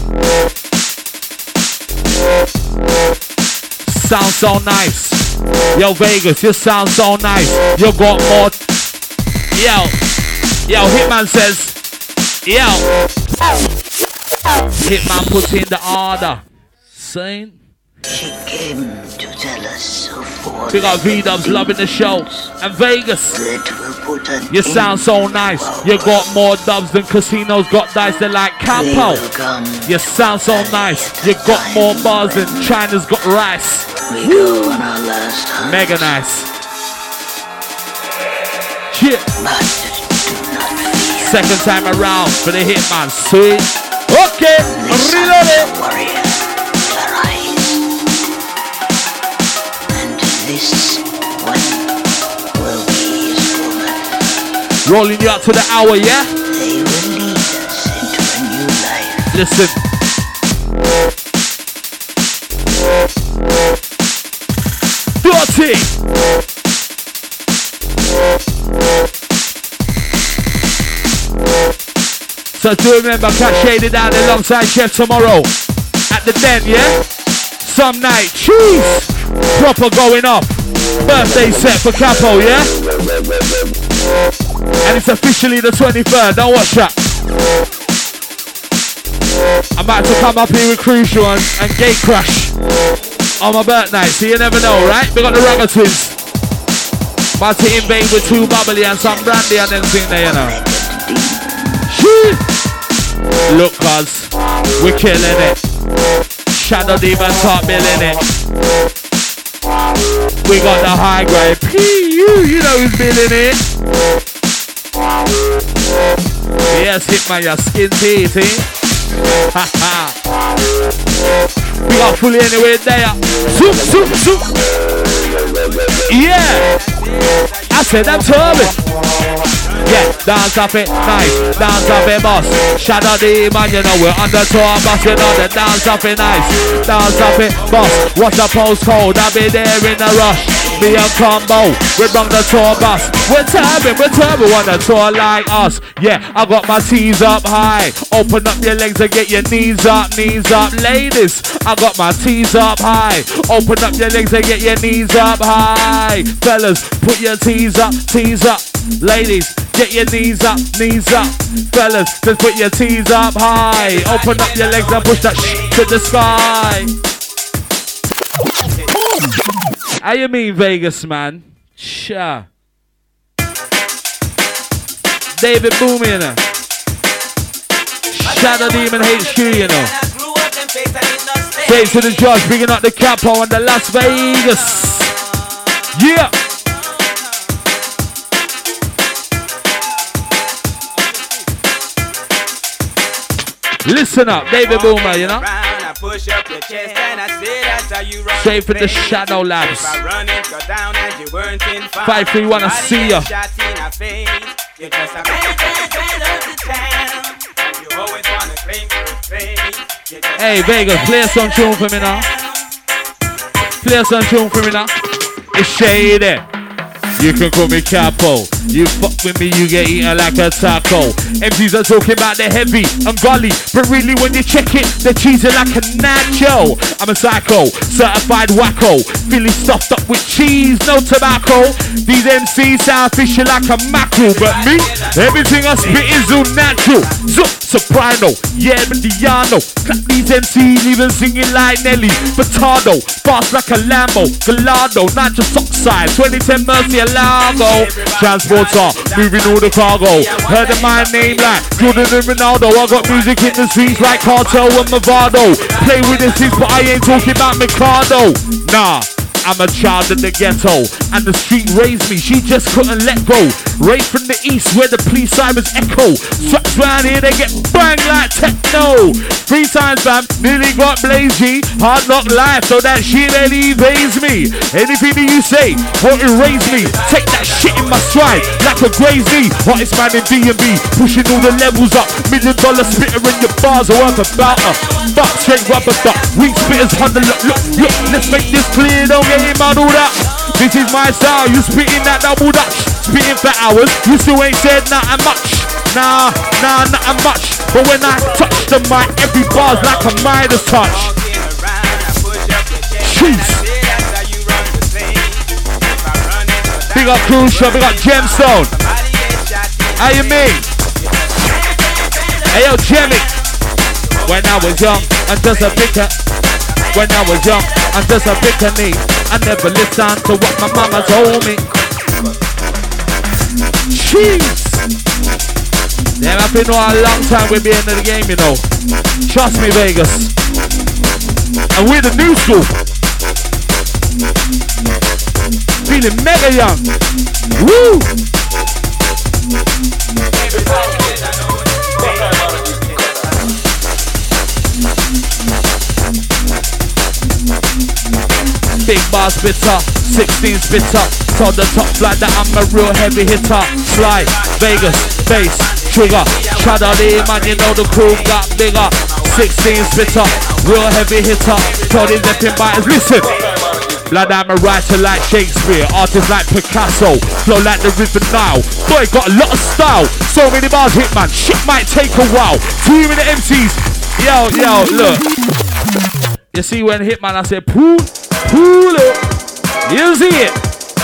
Sound so nice. Yo, Vegas, you sound so nice. You got more. Yo, Hitman says. Yo. Hitman put in the order. Saying. She came to tell us of what. We got V-Dubs loving the show. And Vegas. You sound so nice. You got more dubs than casinos got dice. They're like Campo. You sound so nice. You got more bars than China's got rice. Woo. Mega nice. Shit. Second time around for the Hitman. Sweet. Okay. Reload it. This one will be his woman. Rolling you out to the hour, yeah? They will lead us into a new life. Listen. Dirty. So do remember, catch Shaded down alongside Chef tomorrow at the Den, yeah? Some night, cheese. Proper going up. Birthday set for Capo, yeah? And it's officially the 23rd. Don't watch that. I'm about to come up here with Crucial and Gate Crash on my birthday, so you never know, right? We got the Rugger Twins. About to invade with 2 bubbly and some brandy and then thing there, you know. Shit. Look, cuz, we're killing it. Shadow Demon top billing it. We got the high grade PU, you know who's billing it. Yes, Hitman, your skin teeth, eh? We got fully anyway there. Zoom, zoom, zoom. Yeah. I said I'm turbing. Yeah, dance up it, nice. Dance up it, boss. Shadow Demon, you know we're on the tour bus. You know the dance up it, nice. Dance up it, boss. What's the postcode? I'll be there in a rush. Me and Combo, we bring the tour bus. We're turbo on the tour like us. Yeah, I got my T's up high. Open up your legs and get your knees up, ladies. I got my T's up high. Open up your legs and get your knees up high. Fellas, put your T's up. Ladies, get your knees up. Fellas, just put your T's up high. Open up your legs and push that to the sky. How you mean Vegas, man? Sure. David Boom, you know. Shadow Demon HQ, you know. Straight to the judge, bringing up the capo and the Las Vegas. Yeah. Listen up, David Boomer, you know. Straight for the Shadow Labs. 531, I see ya. Hey Vegas, play some tune for me now. It's shady. You can call me Capo. You fuck with me, you get eaten like a taco. MCs are talking about the heavy and gully, but really when you check it, they're cheesy like a nacho. I'm a psycho, certified wacko, Philly stuffed up with cheese, no tobacco. These MCs sound fishy like a mackerel, but me, everything I spit is all natural. Soprano, yeah, Mediano. Clap these MCs, even singing like Nelly Furtado. Fast like a Lambo, Gallardo, nitrous oxide, 2010 Mercy Alago. Transporter, moving all the cargo. Heard of my name like Jordan and Ronaldo. I got music in the streets like Cartel and Movado. Play with the six, but I ain't talking about Mikado. Nah. I'm a child of the ghetto, and the street raised me, she just couldn't let go. Right from the east where the police sirens echo. Straps round here, they get banged like techno. 3 times, fam, nearly got Blaze G. Hard knock life, so that shit really evades me. Anything that you say won't erase me. Take that shit in my stride, like a Grey's knee. Hottest man in D&B, pushing all the levels up. $1 million spitter in your bars are worth about a buck. Straight rubber duck, weak spitters, 100 look, let's make this clear, don't get it muddled up. This is my style, you spitting that double dutch. Spitting for hours, you still ain't said nothing much. Nah, nothing much. But when I touch the mic, every bar's like a Midas touch. Jeez. Big up Crucial, big up Gemstone. How you mean? Hey yo, Jemmy. When I was young, I'm just a picker. When I was young, I'm just a pickaninny. I never listened to what my mama told me. Jeez. Damn, I've been on a long time with being in the game, you know. Trust me, Vegas. And we're the new school. Feeling mega young. Woo! Big bar spitter, 16 spitter. Told the top flight that I'm a real heavy hitter. Slide, Vegas, bass, trigger. Shadow man, you know the crew got bigger. 16 spitter, real heavy hitter. Told these effing biters, listen. Blood, I'm a writer like Shakespeare, artist like Picasso, flow like the River Nile. Boy, got a lot of style. So many bars hit, man. Shit might take a while. 2 minute MCs. Yo, look. You see when Hitman, I said, pull up. You see it?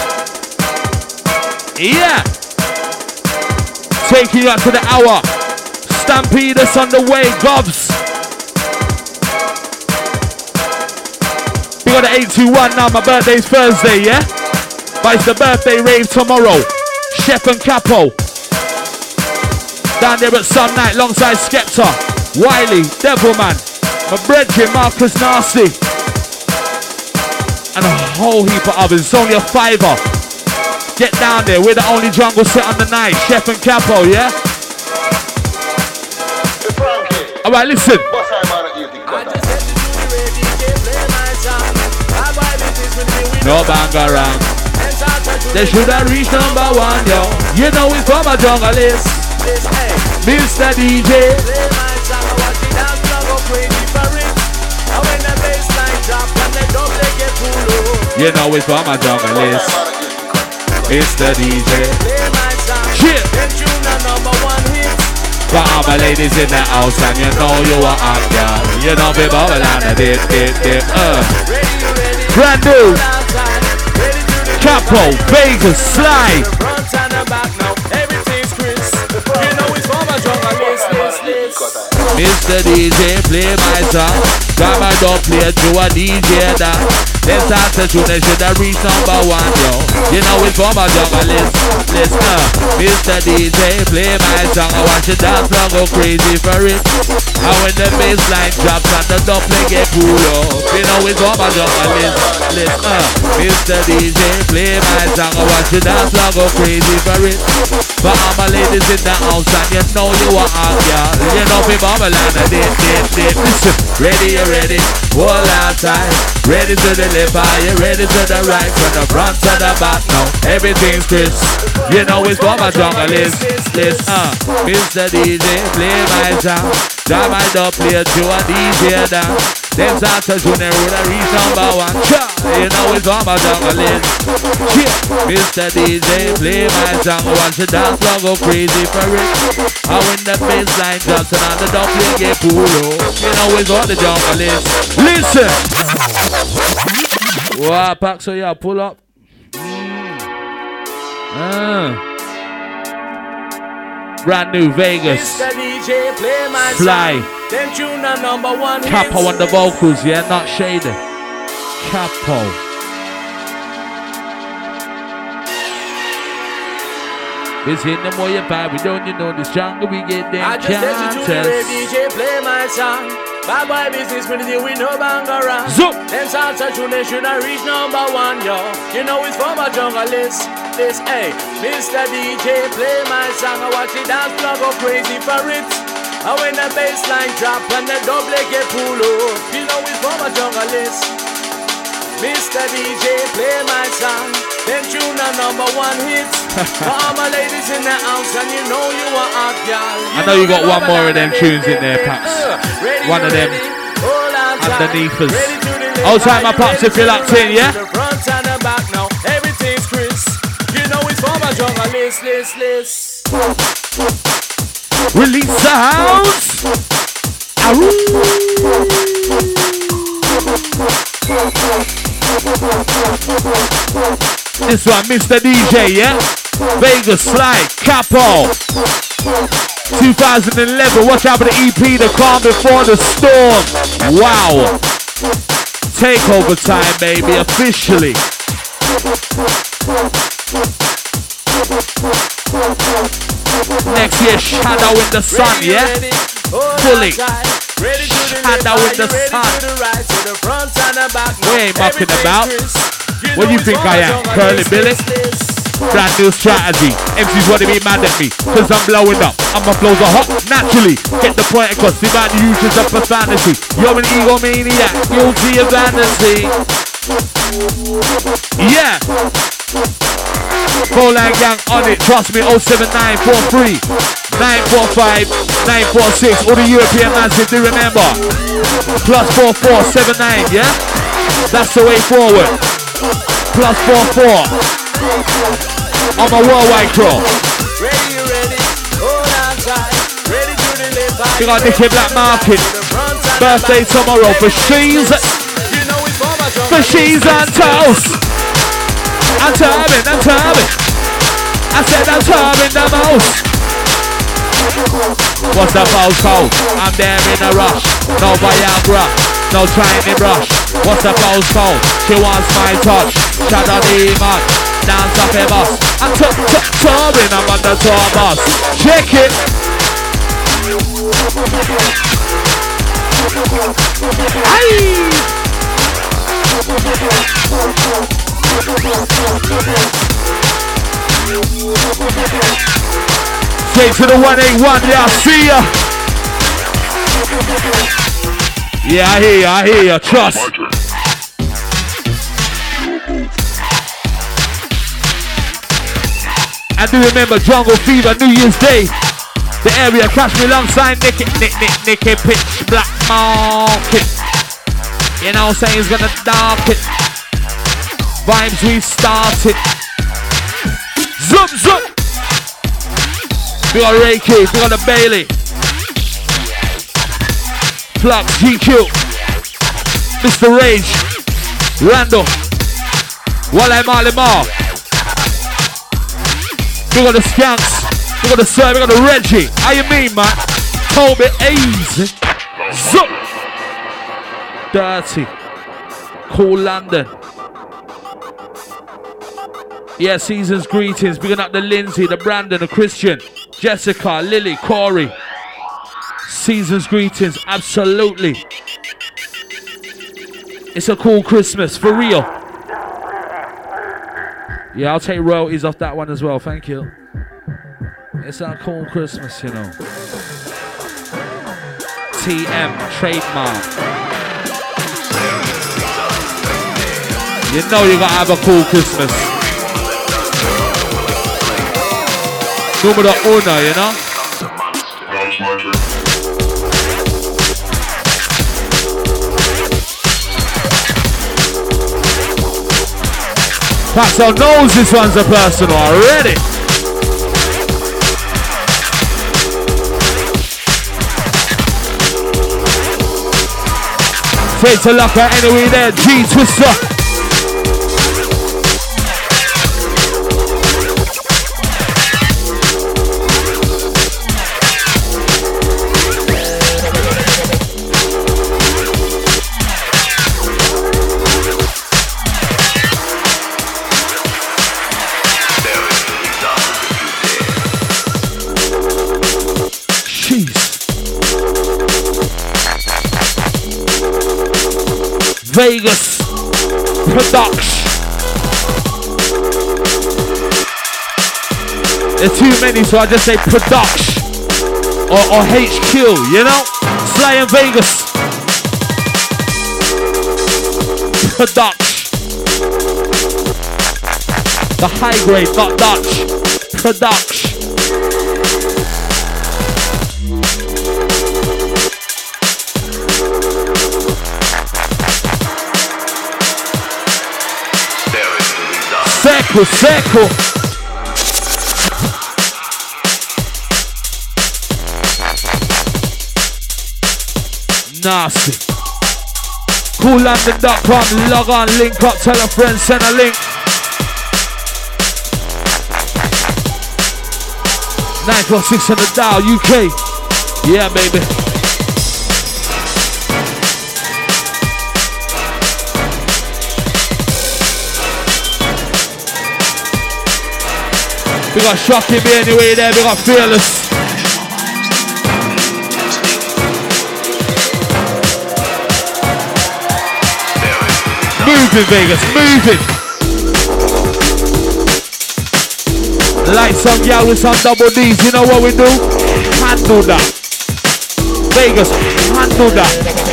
Yeah. Taking you up to the hour. Stampede us on the way, Gobs. We got the 821 now, my birthday's Thursday, yeah? But it's the birthday rave tomorrow. Chef and Capo. Down there at Sun Night, alongside Skepta, Wiley, Devilman, my brethren, Marcus Nasty. And a whole heap of others. It's only a $5. Get down there, we're the only jungle set on the night. Chef and Capo, yeah? Alright, listen. No bang around. they should have reached number one, yo. You know it's from a jungle list. Mr. DJ. Play my song, I watch it dance, I go crazy for it. And when the bassline drop and the double get pull. You know it's from a jungle list. Mr. DJ. Play my song, shit. then tune the number one hit. For all my ladies in the house, and you know you are hot, girl. You know me bubble and a dip. Ready, Brand new. Capo, Vegas, Sly. The front and the back now, everything's crisp. You know it's from a jungle list. Mr. DJ, play my song. Got my dog play to a DJ now. Then start to tune, they should have reached number one, yo. You know it's from a jungle list. Mr. DJ, play my song. I watch you dance floor go crazy for it. And when the bassline drops and the dumpling get pulled up, you know it's from a jungle list. Mr. DJ, play my song. I watch you dance floor go crazy for it. For all my ladies in the house, and you know you are hot, girl. You know me bubble and a dip. Listen, ready, you ready? Hold on tight. Ready to the left, are you ready to the right? From the front to the back now, everything's crisp. You know it's from a jungle list. Mr. DJ, play my song. Jam my dub, play to a DJ down. Then start to tune and roll a reach number one. You know it's from a jungle list. Mr. DJ, play my song. Watch the dance floor go crazy for it. And when the bassline drops and on the dumpling get pulled up, you know it's on the jungle list. Listen! Wow, pack so yeah, pull up. Brand new Vegas. Mr. DJ, play my Fly. song. Then tune the number one hit. Capo on the vocals, yeah, not shady. Capo. It's hitting the more you vibe, we don't you know the stronger we get them I just listen to the chances. DJ play my song. Bad boy business when they with no bang around. Zoop. Them salsa tune they should have reached number one, yo. You know it's from a jungle list. This, hey, Mr. DJ play my song. I watch it dance floor go crazy for it. And when the bassline drop and the double get pull up, you know it's from a jungle list. Mr. DJ play my song. Then tune the number one hit. For all my ladies in the house, and you know you are hot, girl. I know you got one more of them tunes in there, Paps. One of them underneath us. Hold tight, my Paps, if you're locked in, yeah? The front and the back now, everything's crisp. You know it's from a jungle list. Release the house. This one, Mr. DJ, yeah? Vegas, Sly, Capo. 2011, watch out for the EP, The Calm Before the Storm. Wow. Takeover time, baby, officially. Next year, Shadow in the Sun, yeah? Fully. Shadow in the Sun. We ain't mucking about. What do you think I am, Curly Billy? Brand new strategy. MCs want to be mad at me, cause I'm blowing up and my flows are hot, naturally. Get the point across, the amount of uses of profanity. You're an egomaniac, guilty of vanity. Yeah. Golang Gang on it, trust me, 07943 945 946. All the European massive, do remember. +4479, yeah? That's the way forward. +44 on my worldwide crew. We got Nicky Black Market. Birthday tomorrow for She's. For She's and Toast. I'm turbing. I said I'm turbing the most. What's the postcode? I'm there in a rush. No Viagra, no trying brush. What's the postcode? She wants my touch. Shadow demon, dance up a bus. I'm turbing, I'm on the tour bus. Check it. Aye. Straight to the 181, yeah, I see ya. Yeah, I hear ya, trust. And do remember Jungle Fever, New Year's Day. The area, catch me alongside Nicky Pitch Black Market. You know what I'm saying? It's gonna dark it. Vibes we started. Zoom, zoom. We got Ray Keith, we got the Bailey. Flux, GQ. Mr. Rage. Randall. Wale Malimar. We got the Skanks. We got the Sir, we got the Reggie. How you mean, man? Toby A's. Zoom. Dirty. Cool London. Yeah, season's greetings. Bigging up the Lindsay, the Brandon, the Christian, Jessica, Lily, Corey. Season's greetings, absolutely. It's a cool Christmas, for real. Yeah, I'll take royalties off that one as well, thank you. It's a cool Christmas, you know. TM, trademark. You know you gotta have a cool Christmas. Numero uno, you know? Paxo knows this one's a personal already. Take a look at anyway there, G Twister. Vegas production. There's too many, so I just say production or HQ, you know? Sly and Vegas production. The high grade, not Dutch. Production. Seco, seco. Nasty. CoolLondon.com, log on, link up, tell a friend, send a link. 946 on the dial, UK. Yeah, baby. We got Shocking me anyway there, we got Fearless. Moving Vegas, moving. Like some gal with some double D's, you know what we do? Handle that. Vegas, handle that.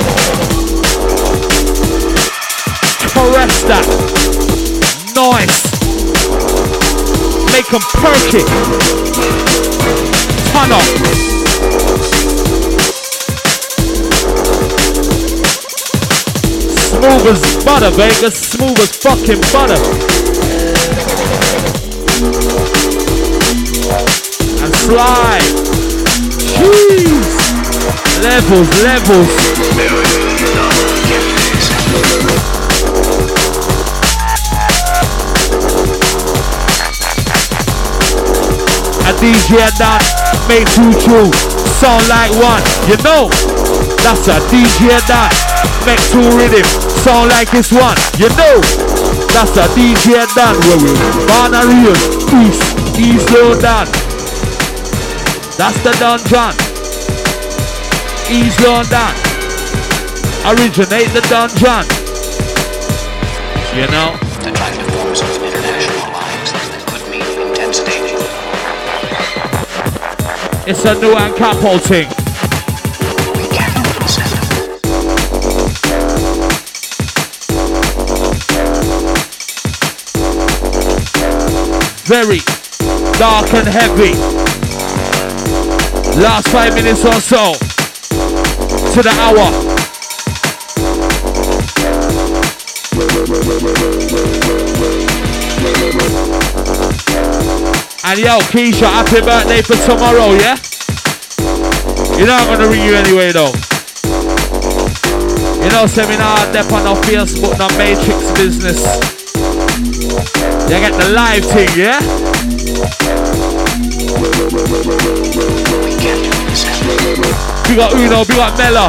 Caress that. Nice. Make them perky. Turn up. Smooth as butter, Vegas. Smooth as fucking butter. And slide. Jeez. Levels, levels. A DJ that make two true, sound like one. You know, that's a DJ that make two rhythm, sound like this one. You know, that's a DJ that where we born a real East London. That's the dungeon. East London. Originate the dungeon. You know. Attractive forms of international alliance that could mean intense danger. It's a new and capo thing. We cannot accept Very. Dark and heavy. Last 5 minutes or so to the hour. And yo, Keisha, happy birthday for tomorrow, yeah? You know I'm gonna ring you anyway though. You know, seminar dep on no Facebook, no Matrix business. You get the live thing, yeah? We got Uno, we got Mella.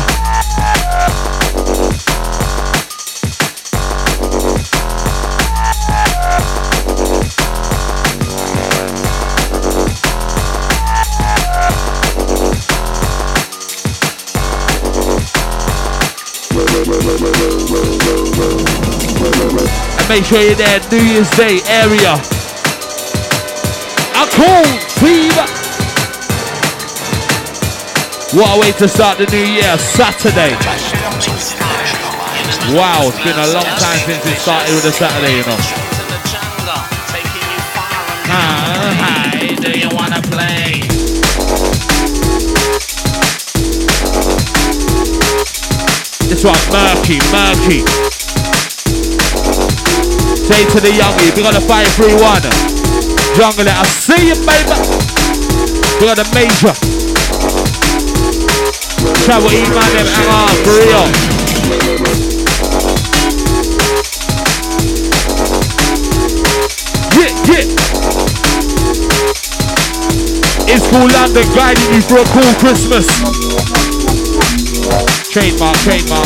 And make sure you're there, New Year's Day area. A cold fever. What a way to start the new year, Saturday. Wow, it's been a long time since it started with a Saturday, you know. Hi, do you wanna play? This one, murky. Say to the youngie, we got a 531. Jungle it, I see you, baby. We got a major. Travel E-Man them hang on, for real. Yeah. It's cool London guiding you for a cool Christmas. Trademark.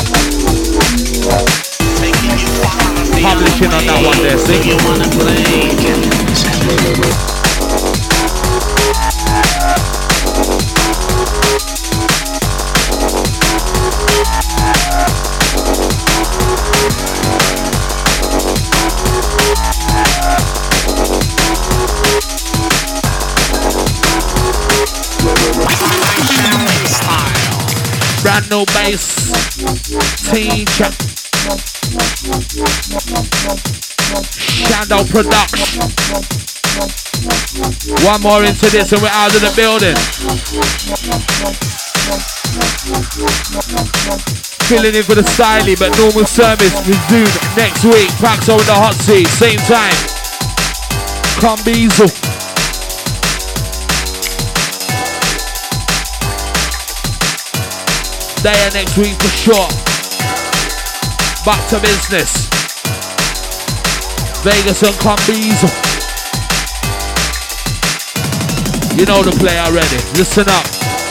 Publishing on that one there, see? You wanna play? Brand new bass teacher. Shadow production. One more into this and we're out of the building. Filling in for the styling, but normal service resumed next week. Paxo in the hot seat, same time. Combizo. There next week for sure. Back to business. Vegas and Combizo. You know the play already. Listen up.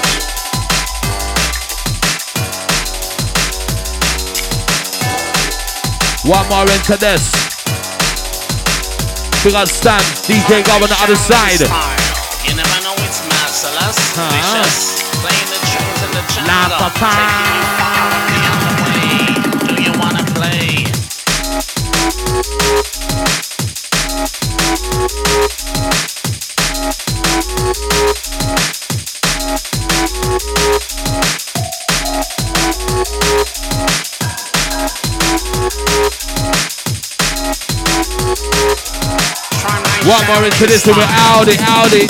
One more into this. We got Stan, DJ Gov on the other side. You never know it's merciless. Vicious. Playing the tunes in the jungle. Taking you far beyond the way. Do you wanna play? One more into this and we're Audi.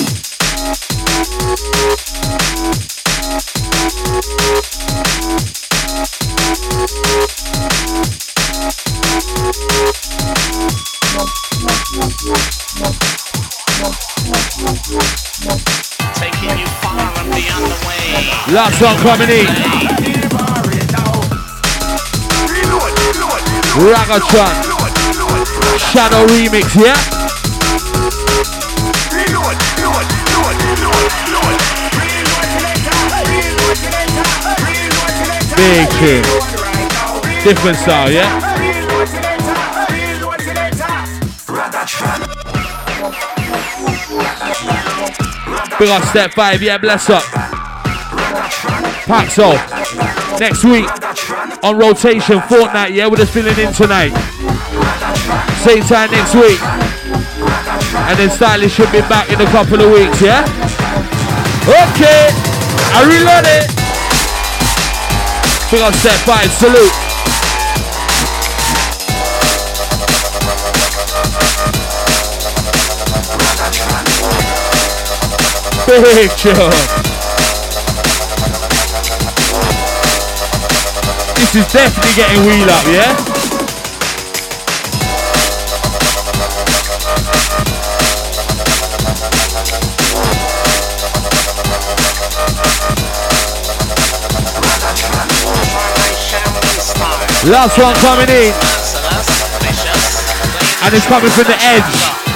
Taking you far and beyond the way. Last one coming in. Ragatron. Shadow remix, yeah? Big tune. Different style, yeah? Big up Step 5, yeah, bless up. Paxo. Next week on rotation, fortnight, yeah, we're just filling in tonight. Same time next week. And then Stylish should be back in a couple of weeks, yeah? Okay, I reload it. Big up Step 5, salute. Big tune. This is definitely getting wheel up, yeah? Last one coming in. And it's coming from the edge.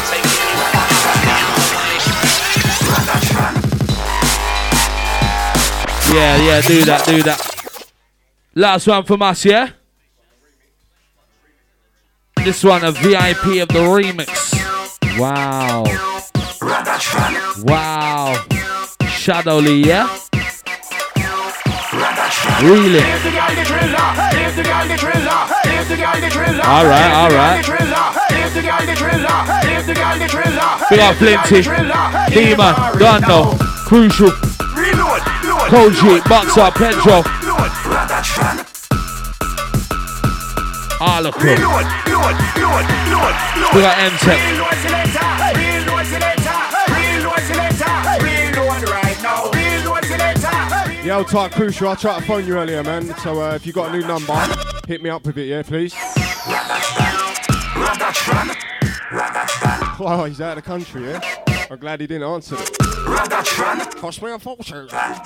Yeah, do that. Last one from us, yeah? This one, a VIP of the remix. Wow. Wow. Shadowly, yeah? Really? Alright. Big up Plenty, Demon, Dono, Crucial, Koji, Boxer, Pedro, Arlico. Big up M-Tech. Yo, Type Crucial, I tried to phone you earlier, man. So if you got a new number, hit me up with it, yeah, please. Wow, he's out of the country, yeah? I'm glad he didn't answer it. Cost me a fortune.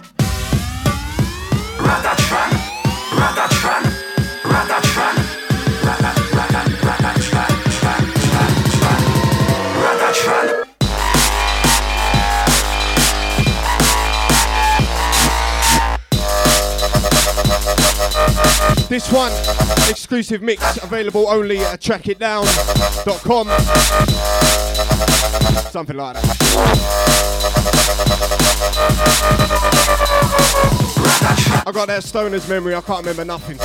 This one, exclusive mix, available only at trackitdown.com. Something like that. I got that stoner's memory, I can't remember nothing.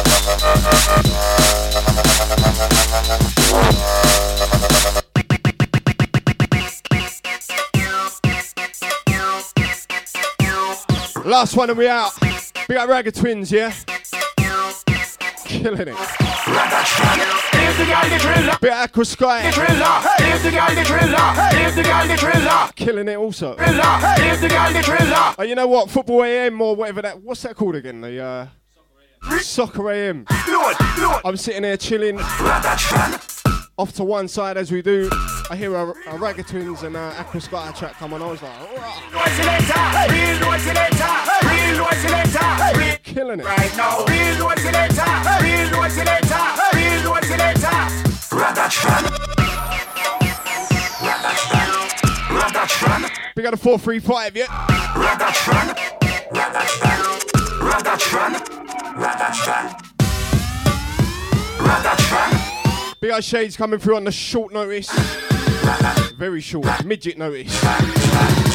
Last one and we out. We got Ragged Twins, yeah? Killing it. Bit Aqua Sky. Killing it also. Oh, you know what? Football AM or whatever that. What's that called again? The Soccer AM. I'm sitting there chilling. Off to one side as we do. I hear a Ragged Twins and Aqua Sky track come on. I was like, killing it. Right now. We got a 4-3-5, yeah? Big eye shades coming through on the short notice. Very short, midget notice.